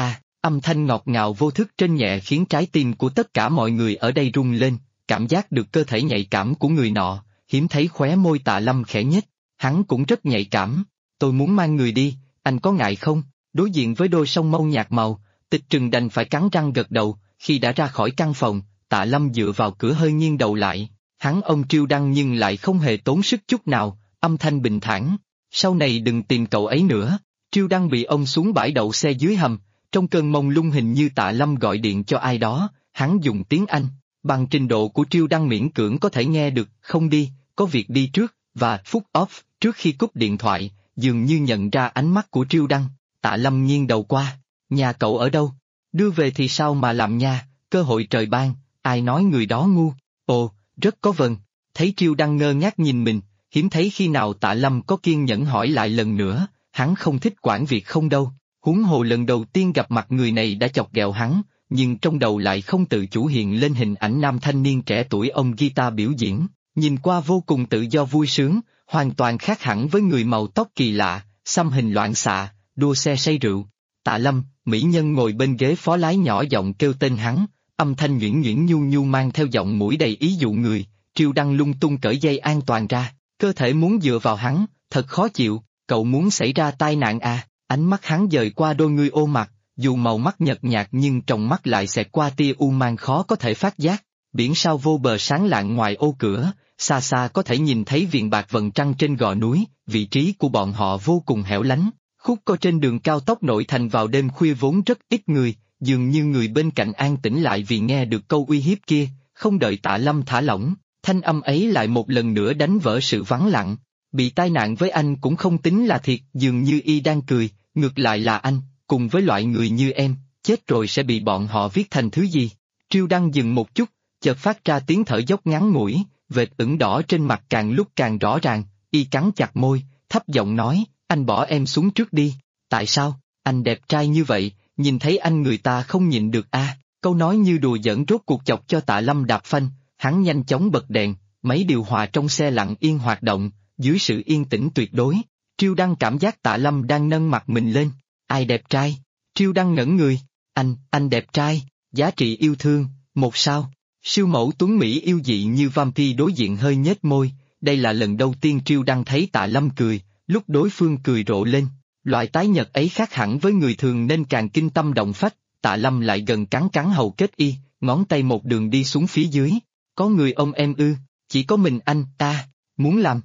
Âm thanh ngọt ngào vô thức trên nhẹ khiến trái tim của tất cả mọi người ở đây rung lên, cảm giác được cơ thể nhạy cảm của người nọ, hiếm thấy khóe môi Tạ Lâm khẽ nhếch, hắn cũng rất nhạy cảm. Tôi muốn mang người đi, anh có ngại không? Đối diện với đôi song mâu nhạt màu, Tịch Trừng đành phải cắn răng gật đầu. Khi đã ra khỏi căn phòng, Tạ Lâm dựa vào cửa hơi nghiêng đầu lại, hắn ôm Triêu Đăng nhưng lại không hề tốn sức chút nào, âm thanh bình thản. Sau này đừng tìm cậu ấy nữa. Triêu Đăng bị ôm xuống bãi đậu xe dưới hầm, trong cơn mông lung hình như Tạ Lâm gọi điện cho ai đó, hắn dùng tiếng Anh, bằng trình độ của Triêu Đăng miễn cưỡng có thể nghe được, không đi, có việc đi trước, và phút off, trước khi cúp điện thoại, dường như nhận ra ánh mắt của Triêu Đăng, Tạ Lâm nghiêng đầu qua, nhà cậu ở đâu? Đưa về thì sao mà làm nha, cơ hội trời ban, ai nói người đó ngu, ồ, rất có vần. Thấy Triêu Đăng ngơ ngác nhìn mình, hiếm thấy khi nào Tạ Lâm có kiên nhẫn hỏi lại lần nữa, hắn không thích quản việc không đâu, huống hồ lần đầu tiên gặp mặt người này đã chọc ghẹo hắn, nhưng trong đầu lại không tự chủ hiện lên hình ảnh nam thanh niên trẻ tuổi ôm guitar biểu diễn, nhìn qua vô cùng tự do vui sướng, hoàn toàn khác hẳn với người màu tóc kỳ lạ, xăm hình loạn xạ, đua xe say rượu. Tạ Lâm, mỹ nhân ngồi bên ghế phó lái nhỏ giọng kêu tên hắn, âm thanh nhuyễn nhuyễn nhu nhu mang theo giọng mũi đầy ý dụ người. Triêu Đăng lung tung cởi dây an toàn ra, cơ thể muốn dựa vào hắn, thật khó chịu, cậu muốn xảy ra tai nạn à? Ánh mắt hắn dời qua đôi ngươi ô mặt, dù màu mắt nhợt nhạt nhưng trong mắt lại xẹt qua tia u mang khó có thể phát giác. Biển sao vô bờ sáng lạng ngoài ô cửa, xa xa có thể nhìn thấy viền bạc vầng trăng trên gò núi, vị trí của bọn họ vô cùng hẻo lánh. Khúc co trên đường cao tốc nội thành vào đêm khuya vốn rất ít người, dường như người bên cạnh an tĩnh lại vì nghe được câu uy hiếp kia, không đợi Tạ Lâm thả lỏng, thanh âm ấy lại một lần nữa đánh vỡ sự vắng lặng. Bị tai nạn với anh cũng không tính là thiệt, dường như y đang cười, ngược lại là anh, cùng với loại người như em, chết rồi sẽ bị bọn họ viết thành thứ gì. Triêu Đăng dừng một chút, chợt phát ra tiếng thở dốc ngắn ngủi, vệt ửng đỏ trên mặt càng lúc càng rõ ràng, y cắn chặt môi, thấp giọng nói, anh bỏ em xuống trước đi. Tại sao? Anh đẹp trai như vậy, nhìn thấy anh người ta không nhịn được a. Câu nói như đùa giỡn rốt cuộc chọc cho Tạ Lâm đạp phanh, hắn nhanh chóng bật đèn, máy điều hòa trong xe lặng yên hoạt động, dưới sự yên tĩnh tuyệt đối. Triêu Đăng cảm giác Tạ Lâm đang nâng mặt mình lên. Ai đẹp trai? Triêu Đăng ngẩn người. Anh đẹp trai, giá trị yêu thương, 1 sao. Siêu mẫu tuấn Mỹ yêu dị như vampire đối diện hơi nhếch môi, đây là lần đầu tiên Triêu Đăng thấy Tạ Lâm cười, lúc đối phương cười rộ lên. Loại tái nhợt ấy khác hẳn với người thường nên càng kinh tâm động phách, Tạ Lâm lại gần cắn cắn hầu kết y, ngón tay một đường đi xuống phía dưới. Có người ôm em ư? Chỉ có mình anh, ta, muốn làm.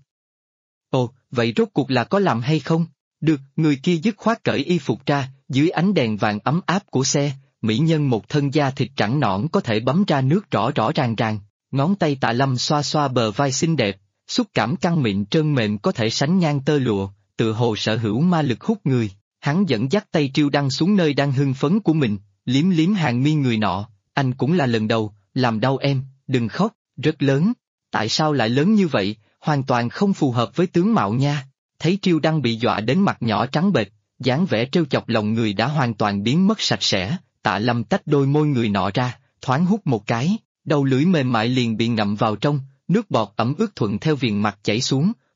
Ồ, vậy rốt cuộc là có làm hay không? Được, người kia dứt khoát cởi y phục ra, dưới ánh đèn vàng ấm áp của xe, mỹ nhân một thân da thịt trắng nõn có thể bấm ra nước rõ rõ ràng ràng, ngón tay Tạ Lâm xoa xoa bờ vai xinh đẹp, xúc cảm căng mịn trơn mềm có thể sánh ngang tơ lụa, tựa hồ sở hữu ma lực hút người. Hắn dẫn dắt tay Triêu Đăng xuống nơi đang hưng phấn của mình, liếm liếm hàng mi người nọ, anh cũng là lần đầu, làm đau em, đừng khóc, rất lớn. Tại sao lại lớn như vậy, hoàn toàn không phù hợp với tướng mạo nha. Thấy Triêu Đăng bị dọa đến mặt nhỏ trắng bệch, dáng vẻ trêu chọc lòng người đã hoàn toàn biến mất sạch sẽ, Tạ Lâm tách đôi môi người nọ ra, thoáng hút một cái, đầu lưỡi mềm mại liền bị ngậm vào trong, nước bọt ẩm ướt thuận theo viền mặt chảy xuống,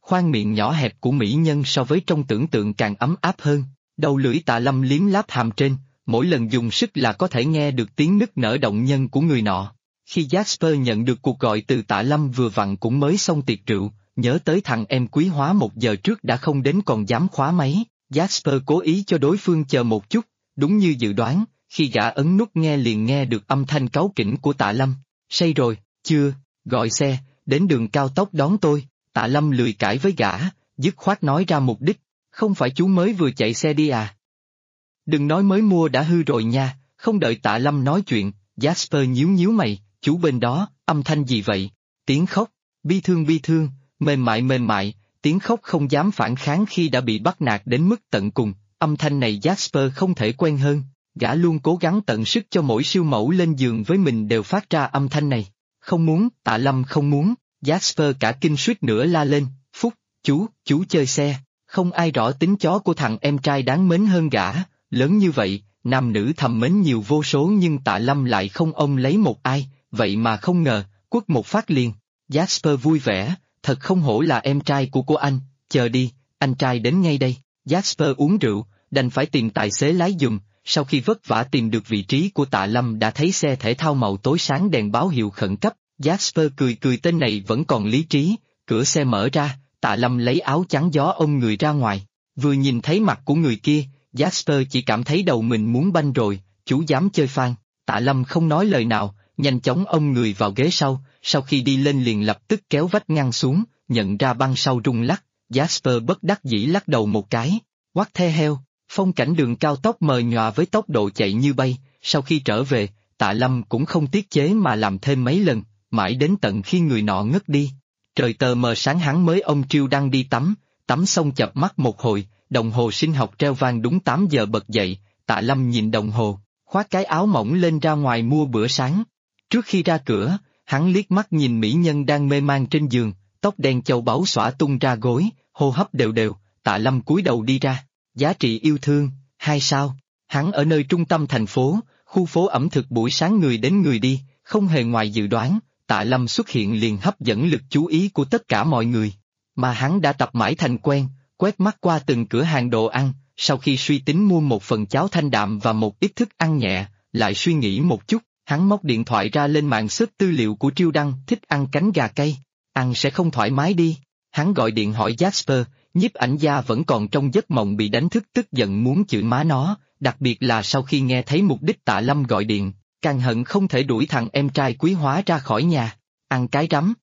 khoang miệng nhỏ hẹp của mỹ nhân so với trong tưởng tượng càng ấm áp hơn, đầu lưỡi Tạ Lâm liếm láp hàm trên, mỗi lần dùng sức là có thể nghe được tiếng nức nở động nhân của người nọ. Khi Jasper nhận được cuộc gọi từ Tạ Lâm vừa vặn cũng mới xong tiệc rượu, nhớ tới thằng em quý hóa 1 giờ trước đã không đến còn dám khóa máy, Jasper cố ý cho đối phương chờ một chút, đúng như dự đoán, khi gã ấn nút nghe liền nghe được âm thanh cáu kỉnh của Tạ Lâm. Say rồi, chưa, gọi xe, đến đường cao tốc đón tôi. Tạ Lâm lười cãi với gã, dứt khoát nói ra mục đích, không phải chú mới vừa chạy xe đi à? Đừng nói mới mua đã hư rồi nha, không đợi Tạ Lâm nói chuyện, Jasper nhíu nhíu mày, chú bên đó, âm thanh gì vậy? Tiếng khóc, bi thương, mềm mại, tiếng khóc không dám phản kháng khi đã bị bắt nạt đến mức tận cùng, âm thanh này Jasper không thể quen hơn, gã luôn cố gắng tận sức cho mỗi siêu mẫu lên giường với mình đều phát ra âm thanh này. Không muốn, Tạ Lâm không muốn, Jasper cả kinh suýt nữa la lên, Phúc, chú chơi xe, không ai rõ tính chó của thằng em trai đáng mến hơn gã, lớn như vậy, nam nữ thầm mến nhiều vô số nhưng Tạ Lâm lại không ôm lấy một ai, vậy mà không ngờ, quất một phát liền. Jasper vui vẻ, thật không hổ là em trai của cô anh, chờ đi, anh trai đến ngay đây. Jasper uống rượu, đành phải tìm tài xế lái giùm, sau khi vất vả tìm được vị trí của Tạ Lâm đã thấy xe thể thao màu tối sáng đèn báo hiệu khẩn cấp, Jasper cười tên này vẫn còn lý trí, cửa xe mở ra, Tạ Lâm lấy áo chắn gió ôm người ra ngoài, vừa nhìn thấy mặt của người kia, Jasper chỉ cảm thấy đầu mình muốn banh rồi, chú dám chơi phang, Tạ Lâm không nói lời nào, nhanh chóng ôm người vào ghế sau khi đi lên liền lập tức kéo vách ngăn xuống, nhận ra băng sau rung lắc, Jasper bất đắc dĩ lắc đầu một cái, quắt the heo, phong cảnh đường cao tốc mờ nhòa với tốc độ chạy như bay, sau khi trở về, Tạ Lâm cũng không tiết chế mà làm thêm mấy lần, mãi đến tận khi người nọ ngất đi. Trời tờ mờ sáng hắn mới ôm Triêu Đăng đi tắm xong chợp mắt một hồi, đồng hồ sinh học treo vang đúng 8 giờ bật dậy, Tạ Lâm nhìn đồng hồ, khoác cái áo mỏng lên ra ngoài mua bữa sáng. Trước khi ra cửa, hắn liếc mắt nhìn mỹ nhân đang mê man trên giường, tóc đen châu báu xõa tung ra gối, hô hấp đều đều, Tạ Lâm cúi đầu đi ra, giá trị yêu thương, 2 sao, hắn ở nơi trung tâm thành phố, khu phố ẩm thực buổi sáng người đến người đi, không hề ngoài dự đoán, Tạ Lâm xuất hiện liền hấp dẫn lực chú ý của tất cả mọi người, mà hắn đã tập mãi thành quen, quét mắt qua từng cửa hàng đồ ăn, sau khi suy tính mua một phần cháo thanh đạm và một ít thức ăn nhẹ, lại suy nghĩ một chút, hắn móc điện thoại ra lên mạng search tư liệu của Triêu Đăng, thích ăn cánh gà cay, ăn sẽ không thoải mái đi, hắn gọi điện hỏi Jasper, nhiếp ảnh gia vẫn còn trong giấc mộng bị đánh thức tức giận muốn chửi má nó, đặc biệt là sau khi nghe thấy mục đích Tạ Lâm gọi điện, càng hận không thể đuổi thằng em trai quý hóa ra khỏi nhà, ăn cái rắm.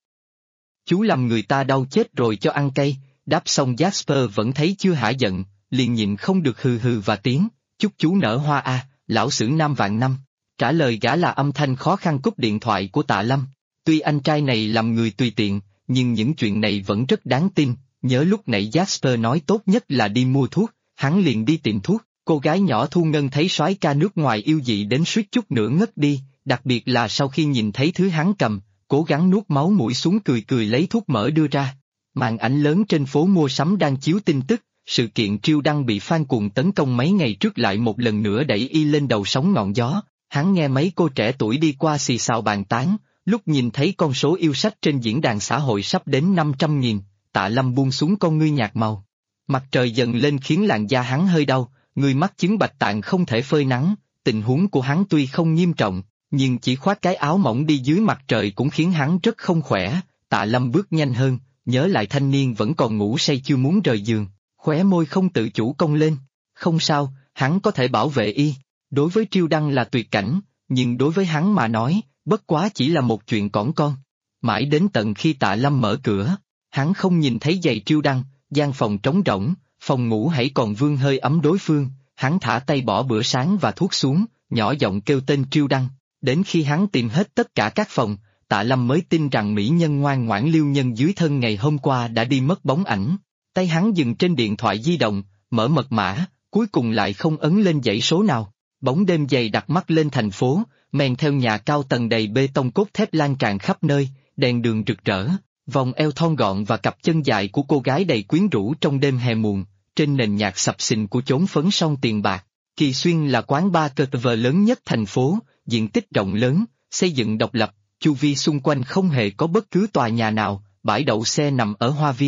Chú làm người ta đau chết rồi cho ăn cay, đáp xong Jasper vẫn thấy chưa hả giận, liền nhịn không được hừ và tiếng, chúc chú nở hoa a, lão xưởng Nam vạn năm. Trả lời gã là âm thanh khó khăn cúp điện thoại của Tạ Lâm. Tuy anh trai này làm người tùy tiện, nhưng những chuyện này vẫn rất đáng tin, nhớ lúc nãy Jasper nói tốt nhất là đi mua thuốc, hắn liền đi tìm thuốc, cô gái nhỏ Thu Ngân thấy soái ca nước ngoài yêu dị đến suýt chút nữa ngất đi, đặc biệt là sau khi nhìn thấy thứ hắn cầm, cố gắng nuốt máu mũi xuống cười lấy thuốc mỡ đưa ra. Màn ảnh lớn trên phố mua sắm đang chiếu tin tức, sự kiện Triêu Đăng bị fan cuồng tấn công mấy ngày trước lại một lần nữa đẩy y lên đầu sóng ngọn gió. Hắn nghe mấy cô trẻ tuổi đi qua xì xào bàn tán, lúc nhìn thấy con số yêu sách trên diễn đàn xã hội sắp đến 500.000, Tạ Lâm buông xuống con ngươi nhạt màu. Mặt trời dần lên khiến làn da hắn hơi đau, người mắc chứng bạch tạng không thể phơi nắng, tình huống của hắn tuy không nghiêm trọng, nhưng chỉ khoác cái áo mỏng đi dưới mặt trời cũng khiến hắn rất không khỏe. Tạ Lâm bước nhanh hơn, nhớ lại thanh niên vẫn còn ngủ say chưa muốn rời giường, khóe môi không tự chủ cong lên. Không sao, hắn có thể bảo vệ y. Đối với Triêu Đăng là tuyệt cảnh, nhưng đối với hắn mà nói, bất quá chỉ là một chuyện cỏn con. Mãi đến tận khi Tạ Lâm mở cửa, hắn không nhìn thấy giày Triêu Đăng, gian phòng trống rỗng, phòng ngủ hãy còn vương hơi ấm đối phương, hắn thả tay bỏ bữa sáng và thuốc xuống, nhỏ giọng kêu tên Triêu Đăng. Đến khi hắn tìm hết tất cả các phòng, Tạ Lâm mới tin rằng mỹ nhân ngoan ngoãn Liêu Nhân dưới thân ngày hôm qua đã đi mất bóng ảnh. Tay hắn dừng trên điện thoại di động, mở mật mã, cuối cùng lại không ấn lên dãy số nào. Bóng đêm dày đặt mắt lên thành phố, men theo nhà cao tầng đầy bê tông cốt thép lan tràn khắp nơi, đèn đường rực rỡ, vòng eo thon gọn và cặp chân dài của cô gái đầy quyến rũ trong đêm hè muộn, trên nền nhạc sập sình của chốn phấn son tiền bạc. Kỳ Xuyên là quán bar cover lớn nhất thành phố, diện tích rộng lớn, xây dựng độc lập, chu vi xung quanh không hề có bất cứ tòa nhà nào, bãi đậu xe nằm ở hoa viên.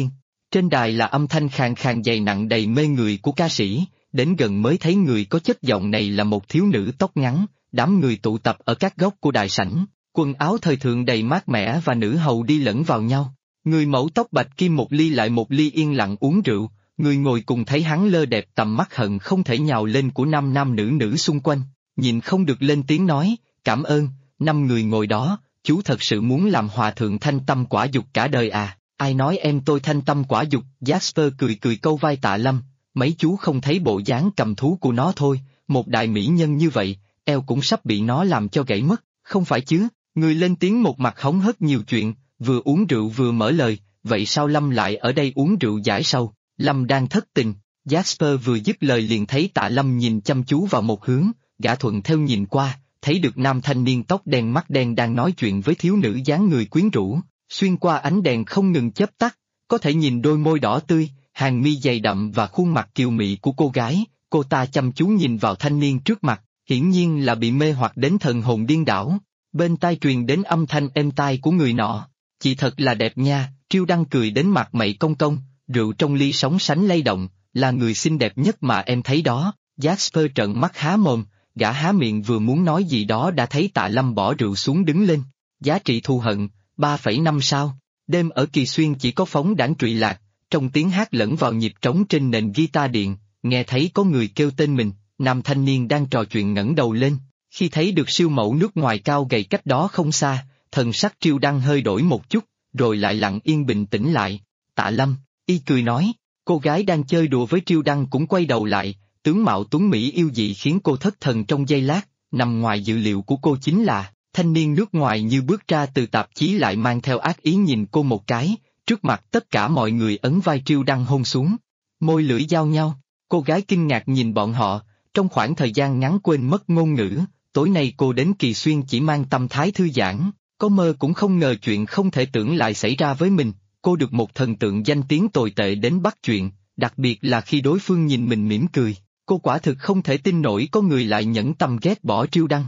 Trên đài là âm thanh khàn khàn dày nặng đầy mê người của ca sĩ, đến gần mới thấy người có chất giọng này là một thiếu nữ tóc ngắn, đám người tụ tập ở các góc của đại sảnh, quần áo thời thượng đầy mát mẻ và nữ hầu đi lẫn vào nhau. Người mẫu tóc bạch kim một ly lại một ly yên lặng uống rượu, người ngồi cùng thấy hắn lơ đẹp tầm mắt hận không thể nhào lên của nam nam nữ nữ xung quanh, nhìn không được lên tiếng nói, cảm ơn, 5 người ngồi đó, chú thật sự muốn làm hòa thượng thanh tâm quả dục cả đời à, ai nói em tôi thanh tâm quả dục, Jasper cười cười câu vai Tạ Lâm, mấy chú không thấy bộ dáng cầm thú của nó thôi, một đại mỹ nhân như vậy, eo cũng sắp bị nó làm cho gãy mất, không phải chứ, người lên tiếng một mặt hóng hớt nhiều chuyện, vừa uống rượu vừa mở lời, vậy sao Lâm lại ở đây uống rượu giải sầu, Lâm đang thất tình, Jasper vừa dứt lời liền thấy Tạ Lâm nhìn chăm chú vào một hướng, gã thuận theo nhìn qua, thấy được nam thanh niên tóc đen mắt đen đang nói chuyện với thiếu nữ dáng người quyến rũ, xuyên qua ánh đèn không ngừng chớp tắt, có thể nhìn đôi môi đỏ tươi, hàng mi dày đậm và khuôn mặt kiều mị của cô gái, cô ta chăm chú nhìn vào thanh niên trước mặt, hiển nhiên là bị mê hoặc đến thần hồn điên đảo, bên tai truyền đến âm thanh êm tai của người nọ, chị thật là đẹp nha, Triêu Đăng cười đến mặt mày cong cong, rượu trong ly sóng sánh lay động, là người xinh đẹp nhất mà em thấy đó, Jasper trợn mắt há mồm, gã há miệng vừa muốn nói gì đó đã thấy Tạ Lâm bỏ rượu xuống đứng lên, giá trị thù hận, 3,5 sao, đêm ở Kỳ Xuyên chỉ có phóng đãng trụy lạc, trong tiếng hát lẫn vào nhịp trống trên nền guitar điện, nghe thấy có người kêu tên mình, nam thanh niên đang trò chuyện ngẩng đầu lên, khi thấy được siêu mẫu nước ngoài cao gầy cách đó không xa, thần sắc Triêu Đăng hơi đổi một chút, rồi lại lặng yên bình tĩnh lại, Tạ Lâm, y cười nói, cô gái đang chơi đùa với Triêu Đăng cũng quay đầu lại, tướng mạo tuấn Mỹ yêu dị khiến cô thất thần trong giây lát, nằm ngoài dự liệu của cô chính là, thanh niên nước ngoài như bước ra từ tạp chí lại mang theo ác ý nhìn cô một cái, trước mặt tất cả mọi người ấn vai Triêu Đăng hôn xuống, môi lưỡi giao nhau, cô gái kinh ngạc nhìn bọn họ, trong khoảng thời gian ngắn quên mất ngôn ngữ, tối nay cô đến Kỳ Xuyên chỉ mang tâm thái thư giãn, có mơ cũng không ngờ chuyện không thể tưởng lại xảy ra với mình, cô được một thần tượng danh tiếng tồi tệ đến bắt chuyện, đặc biệt là khi đối phương nhìn mình mỉm cười, cô quả thực không thể tin nổi có người lại nhẫn tâm ghét bỏ Triêu Đăng.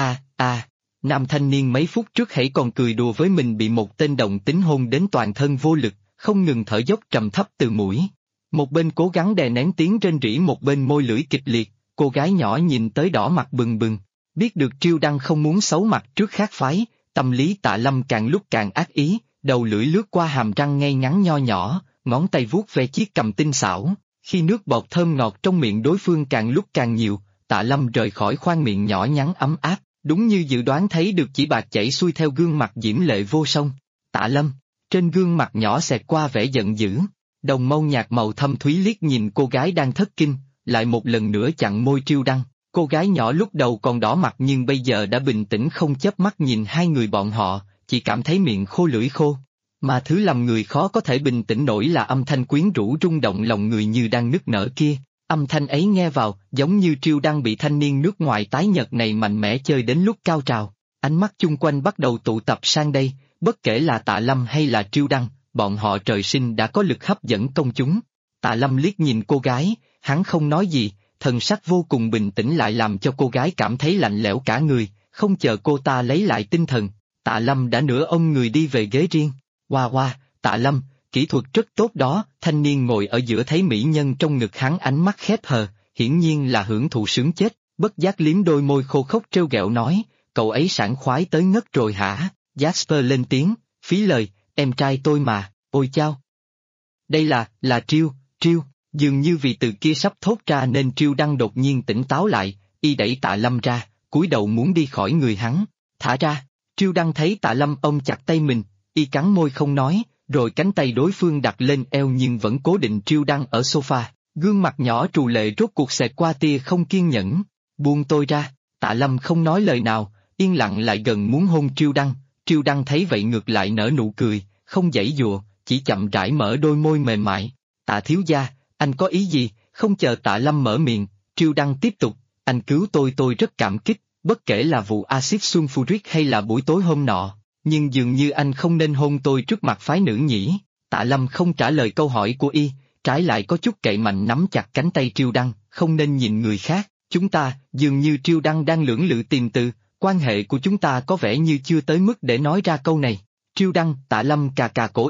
Nam thanh niên mấy phút trước hãy còn cười đùa với mình bị một tên đồng tính hôn đến toàn thân vô lực, không ngừng thở dốc trầm thấp từ mũi. Một bên cố gắng đè nén tiếng rên rỉ một bên môi lưỡi kịch liệt, cô gái nhỏ nhìn tới đỏ mặt bừng bừng, biết được Triêu Đăng không muốn xấu mặt trước khác phái, tâm lý Tạ Lâm càng lúc càng ác ý, đầu lưỡi lướt qua hàm răng ngay ngắn nho nhỏ, ngón tay vuốt ve chiếc cằm tinh xảo, khi nước bọt thơm ngọt trong miệng đối phương càng lúc càng nhiều, Tạ Lâm rời khỏi khoang miệng nhỏ nhắn ấm áp, đúng như dự đoán thấy được chỉ bạc chảy xuôi theo gương mặt diễm lệ vô song. Tạ Lâm, trên gương mặt nhỏ xẹt qua vẻ giận dữ, đồng mâu nhạt màu thâm thúy liếc nhìn cô gái đang thất kinh, lại một lần nữa chặn môi Triêu Đăng. Cô gái nhỏ lúc đầu còn đỏ mặt nhưng bây giờ đã bình tĩnh không chớp mắt nhìn hai người bọn họ, chỉ cảm thấy miệng khô lưỡi khô. Mà thứ làm người khó có thể bình tĩnh nổi là âm thanh quyến rũ rung động lòng người như đang nức nở kia. Âm thanh ấy nghe vào, giống như Triêu Đăng bị thanh niên nước ngoài tái nhợt này mạnh mẽ chơi đến lúc cao trào. Ánh mắt chung quanh bắt đầu tụ tập sang đây, bất kể là Tạ Lâm hay là Triêu Đăng, bọn họ trời sinh đã có lực hấp dẫn công chúng. Tạ Lâm liếc nhìn cô gái, hắn không nói gì, thần sắc vô cùng bình tĩnh lại làm cho cô gái cảm thấy lạnh lẽo cả người, không chờ cô ta lấy lại tinh thần. Tạ Lâm đã nửa ôm người đi về ghế riêng. Hoa, Tạ Lâm, kỹ thuật rất tốt đó, thanh niên ngồi ở giữa thấy mỹ nhân trong ngực hắn ánh mắt khép hờ, hiển nhiên là hưởng thụ sướng chết, bất giác liếm đôi môi khô khốc trêu ghẹo nói, cậu ấy sảng khoái tới ngất rồi hả? Jasper lên tiếng, phí lời, em trai tôi mà, ôi chao. Đây là Triêu, dường như vì từ kia sắp thốt ra nên Triêu Đăng đột nhiên tỉnh táo lại, y đẩy Tạ Lâm ra, cúi đầu muốn đi khỏi người hắn, thả ra, Triêu Đăng thấy Tạ Lâm ôm chặt tay mình, y cắn môi không nói, rồi cánh tay đối phương đặt lên eo nhưng vẫn cố định Triêu Đăng ở sofa, gương mặt nhỏ trù lệ rốt cuộc xẹt qua tia không kiên nhẫn, buông tôi ra, Tạ Lâm không nói lời nào, yên lặng lại gần muốn hôn Triêu Đăng thấy vậy ngược lại nở nụ cười, không giãy giụa, chỉ chậm rãi mở đôi môi mềm mại, Tạ thiếu gia, anh có ý gì? Không chờ Tạ Lâm mở miệng, Triêu Đăng tiếp tục, anh cứu tôi rất cảm kích, bất kể là vụ axit sulfuric hay là buổi tối hôm nọ, nhưng dường như anh không nên hôn tôi trước mặt phái nữ nhỉ. Tạ Lâm không trả lời câu hỏi của y, trái lại có chút cậy mạnh nắm chặt cánh tay Triêu Đăng, không nên nhìn người khác, chúng ta, dường như Triêu Đăng đang lưỡng lự tìm từ, quan hệ của chúng ta có vẻ như chưa tới mức để nói ra câu này. Triêu Đăng, Tạ Lâm cà cổ y,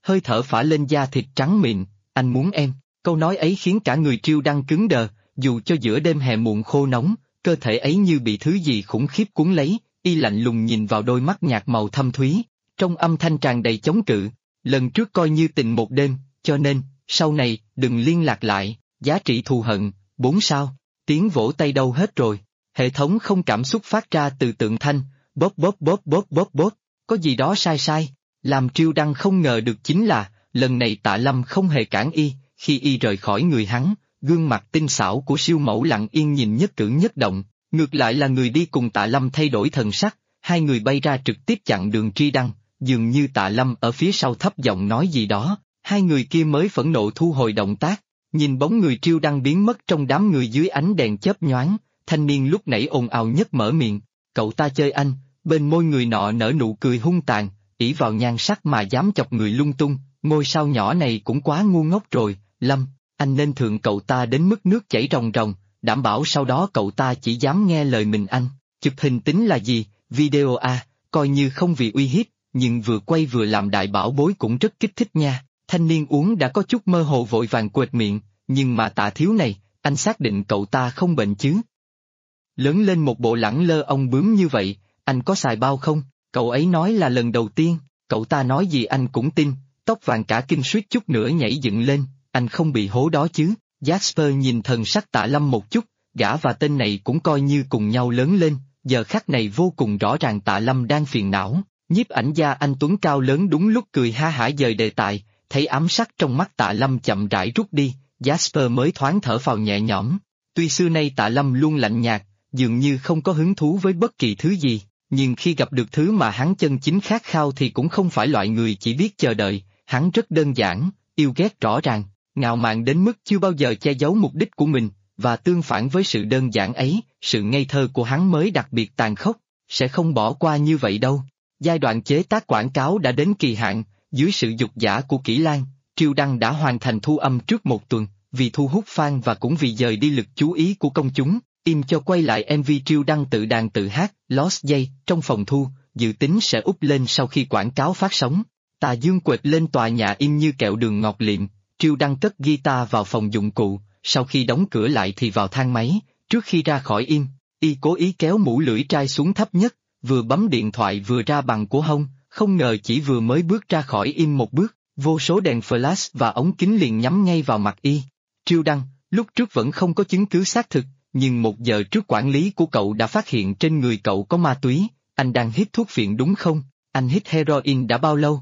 hơi thở phả lên da thịt trắng mịn, anh muốn em. Câu nói ấy khiến cả người Triêu Đăng cứng đờ, dù cho giữa đêm hè muộn khô nóng, cơ thể ấy như bị thứ gì khủng khiếp cuốn lấy, y lạnh lùng nhìn vào đôi mắt nhạt màu thâm thúy, trong âm thanh tràn đầy chống cự. Lần trước coi như tình một đêm, cho nên, sau này, đừng liên lạc lại, giá trị thù hận, 4 sao, tiếng vỗ tay đâu hết rồi, hệ thống không cảm xúc phát ra từ tượng thanh, bóp bóp bóp bóp bóp bóp, có gì đó sai sai, làm Triêu Đăng không ngờ được chính là, lần này Tạ Lâm không hề cản y, khi y rời khỏi người hắn, gương mặt tinh xảo của siêu mẫu lặng yên nhìn nhất cử nhất động, ngược lại là người đi cùng Tạ Lâm thay đổi thần sắc, hai người bay ra trực tiếp chặn đường Tri Đăng, dường như Tạ Lâm ở phía sau thấp giọng nói gì đó, hai người kia mới phẫn nộ thu hồi động tác, nhìn bóng người Triêu Đăng biến mất trong đám người dưới ánh đèn chớp nhoáng, thanh niên lúc nãy ồn ào nhất mở miệng, cậu ta chơi anh, bên môi người nọ nở nụ cười hung tàn, ỷ vào nhan sắc mà dám chọc người lung tung, ngôi sao nhỏ này cũng quá ngu ngốc rồi, Lâm, anh nên thượng cậu ta đến mức nước chảy ròng ròng, đảm bảo sau đó cậu ta chỉ dám nghe lời mình anh, chụp hình tính là gì, video à, coi như không vì uy hiếp, nhưng vừa quay vừa làm đại bảo bối cũng rất kích thích nha, thanh niên uống đã có chút mơ hồ vội vàng quệt miệng, nhưng mà Tạ thiếu này, anh xác định cậu ta không bệnh chứ? Lớn lên một bộ lẳng lơ ong bướm như vậy, anh có xài bao không? Cậu ấy nói là lần đầu tiên, cậu ta nói gì anh cũng tin, tóc vàng cả kinh suýt chút nữa nhảy dựng lên, anh không bị hố đó chứ? Jasper nhìn thần sắc Tạ Lâm một chút, gã và tên này cũng coi như cùng nhau lớn lên, giờ khắc này vô cùng rõ ràng Tạ Lâm đang phiền não, nhiếp ảnh gia anh Tuấn cao lớn đúng lúc cười ha hả dời đề tài, thấy ám sắc trong mắt Tạ Lâm chậm rãi rút đi, Jasper mới thoáng thở phào nhẹ nhõm, tuy xưa nay Tạ Lâm luôn lạnh nhạt, dường như không có hứng thú với bất kỳ thứ gì, nhưng khi gặp được thứ mà hắn chân chính khát khao thì cũng không phải loại người chỉ biết chờ đợi, hắn rất đơn giản, yêu ghét rõ ràng, ngạo mạn đến mức chưa bao giờ che giấu mục đích của mình, và tương phản với sự đơn giản ấy, sự ngây thơ của hắn mới đặc biệt tàn khốc, sẽ không bỏ qua như vậy đâu. Giai đoạn chế tác quảng cáo đã đến kỳ hạn, dưới sự dục dã của Kỷ Lan, Triêu Đăng đã hoàn thành thu âm trước một tuần, vì thu hút fan và cũng vì dời đi lực chú ý của công chúng, im cho quay lại MV Triêu Đăng tự đàn tự hát, Lost Day, trong phòng thu, dự tính sẽ úp lên sau khi quảng cáo phát sóng. Tà Dương quệt lên tòa nhà im như kẹo đường ngọt liệm, Triêu Đăng cất guitar vào phòng dụng cụ, sau khi đóng cửa lại thì vào thang máy, trước khi ra khỏi im, y cố ý kéo mũ lưỡi trai xuống thấp nhất, vừa bấm điện thoại vừa ra bằng của hông, không ngờ chỉ vừa mới bước ra khỏi im một bước, vô số đèn flash và ống kính liền nhắm ngay vào mặt y. Triêu Đăng, lúc trước vẫn không có chứng cứ xác thực, nhưng 1 giờ trước quản lý của cậu đã phát hiện trên người cậu có ma túy, anh đang hít thuốc phiện đúng không? Anh hít heroin đã bao lâu?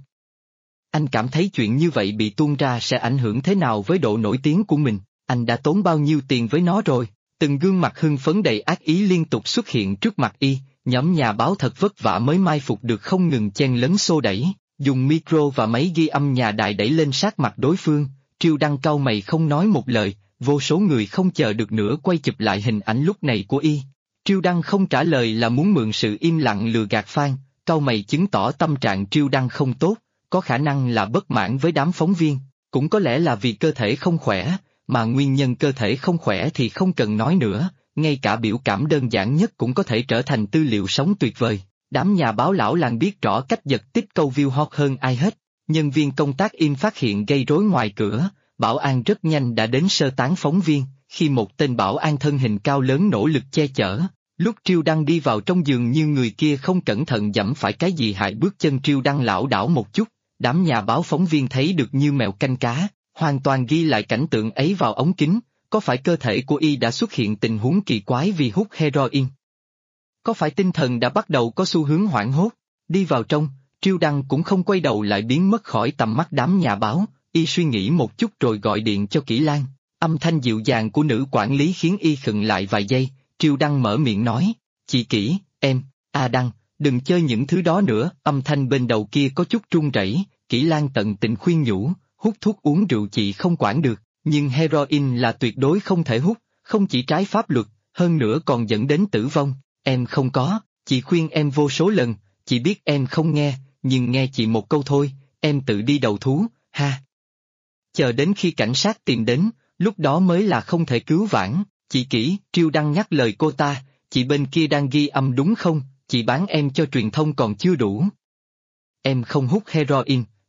Anh cảm thấy chuyện như vậy bị tuôn ra sẽ ảnh hưởng thế nào với độ nổi tiếng của mình, anh đã tốn bao nhiêu tiền với nó rồi? Từng gương mặt hưng phấn đầy ác ý liên tục xuất hiện trước mặt y, nhóm nhà báo thật vất vả mới mai phục được không ngừng chen lấn xô đẩy, dùng micro và máy ghi âm nhà đài đẩy lên sát mặt đối phương, Triêu Đăng cau mày không nói một lời, vô số người không chờ được nữa quay chụp lại hình ảnh lúc này của y. Triêu Đăng không trả lời là muốn mượn sự im lặng lừa gạt fan, cau mày chứng tỏ tâm trạng Triêu Đăng không tốt, có khả năng là bất mãn với đám phóng viên, cũng có lẽ là vì cơ thể không khỏe, mà nguyên nhân cơ thể không khỏe thì không cần nói nữa, ngay cả biểu cảm đơn giản nhất cũng có thể trở thành tư liệu sống tuyệt vời. Đám nhà báo lão làng biết rõ cách giật tích câu view hot hơn ai hết, nhân viên công tác im phát hiện gây rối ngoài cửa, bảo an rất nhanh đã đến sơ tán phóng viên, khi một tên bảo an thân hình cao lớn nỗ lực che chở. Lúc Triêu Đăng đi vào trong giường như người kia không cẩn thận giẫm phải cái gì hại bước chân Triêu Đăng lảo đảo một chút, đám nhà báo phóng viên thấy được như mèo canh cá, hoàn toàn ghi lại cảnh tượng ấy vào ống kính, có phải cơ thể của y đã xuất hiện tình huống kỳ quái vì hút heroin? Có phải tinh thần đã bắt đầu có xu hướng hoảng hốt? Đi vào trong, Triêu Đăng cũng không quay đầu lại biến mất khỏi tầm mắt đám nhà báo, y suy nghĩ một chút rồi gọi điện cho Kỷ Lan. Âm thanh dịu dàng của nữ quản lý khiến y khựng lại vài giây, Triêu Đăng mở miệng nói, chị Kỷ, em, Đăng, đừng chơi những thứ đó nữa, âm thanh bên đầu kia có chút run rẩy. Kỷ Lan tận tình khuyên nhủ, hút thuốc uống rượu chị không quản được, nhưng heroin là tuyệt đối không thể hút, không chỉ trái pháp luật, hơn nữa còn dẫn đến tử vong, em không có, chị khuyên em vô số lần, chị biết em không nghe, nhưng nghe chị một câu thôi, em tự đi đầu thú, ha. Chờ đến khi cảnh sát tìm đến, lúc đó mới là không thể cứu vãn, chị Kỷ, Triêu Đăng nhắc lời cô ta, chị bên kia đang ghi âm đúng không, chị bán em cho truyền thông còn chưa đủ. Em không hút heroin,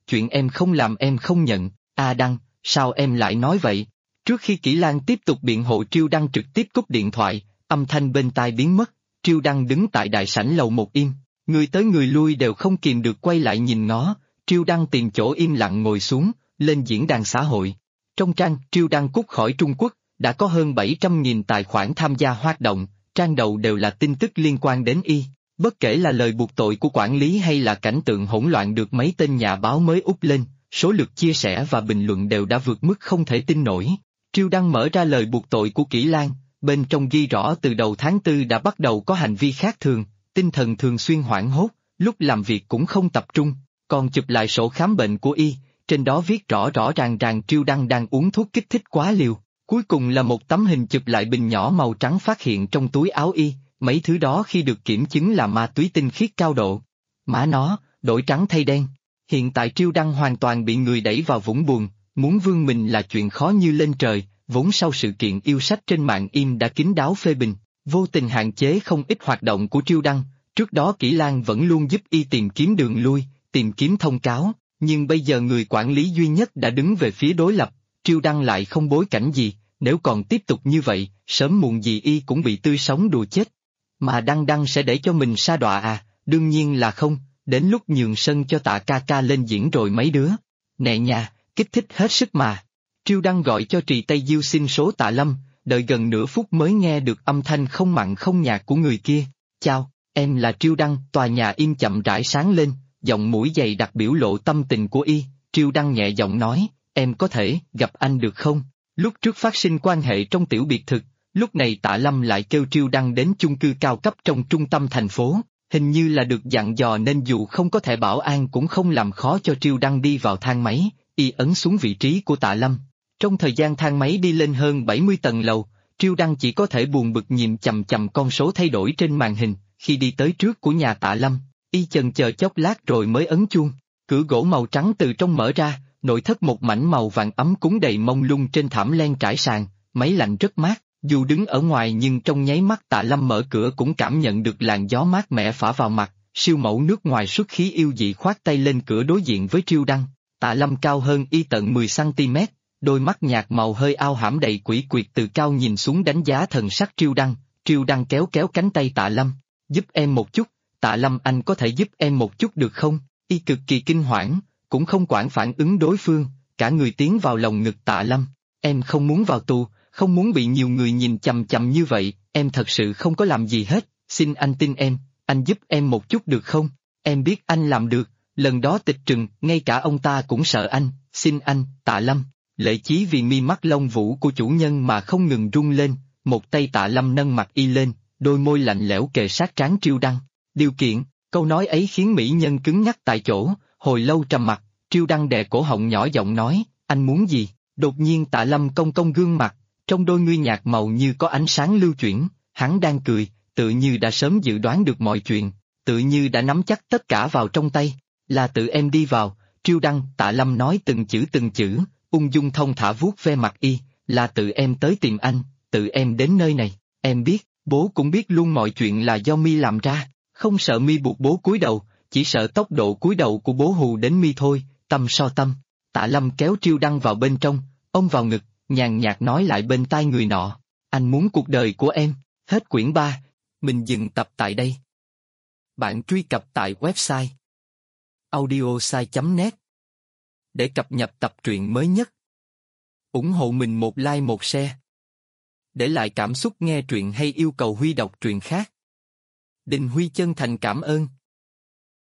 chuyện em không làm em không nhận. Đăng, sao em lại nói vậy? Trước khi Kỷ Lan tiếp tục biện hộ, Triêu Đăng trực tiếp cúp điện thoại, âm thanh bên tai biến mất. Triêu Đăng đứng tại đại sảnh lầu một im, người tới người lui đều không kìm được quay lại nhìn ngó. Triêu Đăng tìm chỗ im lặng ngồi xuống, lên diễn đàn xã hội. Trong trang Triêu Đăng cút khỏi Trung Quốc, đã có hơn 700.000 tài khoản tham gia hoạt động, trang đầu đều là tin tức liên quan đến y. Bất kể là lời buộc tội của quản lý hay là cảnh tượng hỗn loạn được mấy tên nhà báo mới úp lên, số lượt chia sẻ và bình luận đều đã vượt mức không thể tin nổi. Triêu Đăng mở ra lời buộc tội của Kỷ Lan, bên trong ghi rõ từ đầu tháng 4 đã bắt đầu có hành vi khác thường, tinh thần thường xuyên hoảng hốt, lúc làm việc cũng không tập trung, còn chụp lại sổ khám bệnh của y, trên đó viết rõ rõ ràng Triêu Đăng đang uống thuốc kích thích quá liều. Cuối cùng là một tấm hình chụp lại bình nhỏ màu trắng phát hiện trong túi áo y, mấy thứ đó khi được kiểm chứng là ma túy tinh khiết cao độ. Má nó, đổi trắng thay đen. Hiện tại Triêu Đăng hoàn toàn bị người đẩy vào vũng buồn, muốn vươn mình là chuyện khó như lên trời, vốn sau sự kiện yêu sách trên mạng im đã kín đáo phê bình, vô tình hạn chế không ít hoạt động của Triêu Đăng. Trước đó Kỷ Lan vẫn luôn giúp y tìm kiếm đường lui, tìm kiếm thông cáo, nhưng bây giờ người quản lý duy nhất đã đứng về phía đối lập, Triêu Đăng lại không bối cảnh gì, nếu còn tiếp tục như vậy, sớm muộn gì y cũng bị tươi sống đùa chết. Mà Đăng sẽ để cho mình sa đọa đương nhiên là không, đến lúc nhường sân cho Tạ ca ca lên diễn rồi mấy đứa. Nè nhà, kích thích hết sức mà. Triêu Đăng gọi cho Trì Tây Diêu xin số Tạ Lâm, đợi gần nửa phút mới nghe được âm thanh không mặn không nhạt của người kia. Chào, em là Triêu Đăng. Tòa nhà im chậm rãi sáng lên, giọng mũi dày đặc biểu lộ tâm tình của y. Triêu Đăng nhẹ giọng nói, em có thể gặp anh được không? Lúc trước phát sinh quan hệ trong tiểu biệt thực, lúc này Tạ Lâm lại kêu Triêu Đăng đến chung cư cao cấp trong trung tâm thành phố, hình như là được dặn dò nên dù không có thẻ bảo an cũng không làm khó cho Triêu Đăng đi vào thang máy, y ấn xuống vị trí của Tạ Lâm. Trong thời gian thang máy đi lên hơn 70 tầng lầu, Triêu Đăng chỉ có thể buồn bực nhìn chằm chằm con số thay đổi trên màn hình, khi đi tới trước của nhà Tạ Lâm, y chần chờ chốc lát rồi mới ấn chuông, cửa gỗ màu trắng từ trong mở ra. Nội thất một mảnh màu vàng ấm cúng đầy mông lung trên thảm len trải sàn, máy lạnh rất mát, dù đứng ở ngoài nhưng trong nháy mắt Tạ Lâm mở cửa cũng cảm nhận được làn gió mát mẻ phả vào mặt, siêu mẫu nước ngoài xuất khí yêu dị khoát tay lên cửa đối diện với Triêu Đăng. Tạ Lâm cao hơn y tận 10cm, đôi mắt nhạt màu hơi ao hãm đầy quỷ quyệt từ cao nhìn xuống đánh giá thần sắc Triêu Đăng kéo kéo cánh tay Tạ Lâm, giúp em một chút. Tạ Lâm, anh có thể giúp em một chút được không? Y cực kỳ kinh hoảng, cũng không quản phản ứng đối phương, cả người tiến vào lòng ngực Tạ Lâm. Em không muốn vào tù, không muốn bị nhiều người nhìn chằm chằm như vậy, em thật sự không có làm gì hết, xin anh tin em, anh giúp em một chút được không? Em biết anh làm được, lần đó tịch trừng, ngay cả ông ta cũng sợ anh, xin anh. Tạ Lâm, lệ chí vì mi mắt lông vũ của chủ nhân mà không ngừng rung lên, một tay Tạ Lâm nâng mặt y lên, đôi môi lạnh lẽo kề sát trán Triêu Đăng. Điều kiện, câu nói ấy khiến mỹ nhân cứng nhắc tại chỗ, hồi lâu trầm mặc. Triêu Đăng đè cổ họng nhỏ giọng nói, anh muốn gì? Đột nhiên Tạ Lâm cong cong gương mặt, trong đôi ngươi nhạt màu như có ánh sáng lưu chuyển, hắn đang cười, tự như đã sớm dự đoán được mọi chuyện, tự như đã nắm chắc tất cả vào trong tay. Là tự em đi vào, Triêu Đăng. Tạ Lâm nói từng chữ, ung dung thông thả vuốt ve mặt y, là tự em tới tìm anh, tự em đến nơi này, em biết, bố cũng biết luôn mọi chuyện là do mi làm ra, không sợ mi buộc bố cúi đầu, chỉ sợ tốc độ cúi đầu của bố hù đến mi thôi. Tâm so tâm. Tạ Lâm kéo Triêu Đăng vào bên trong, ôm vào ngực, nhàn nhạt nói lại bên tai người nọ, anh muốn cuộc đời của em. Hết quyển 3. Mình dừng tập tại đây. Bạn truy cập tại website audiosai.net để cập nhật tập truyện mới nhất. Ủng hộ mình một like một share. Để lại cảm xúc nghe truyện hay yêu cầu Huy đọc truyện khác. Đình Huy chân thành cảm ơn.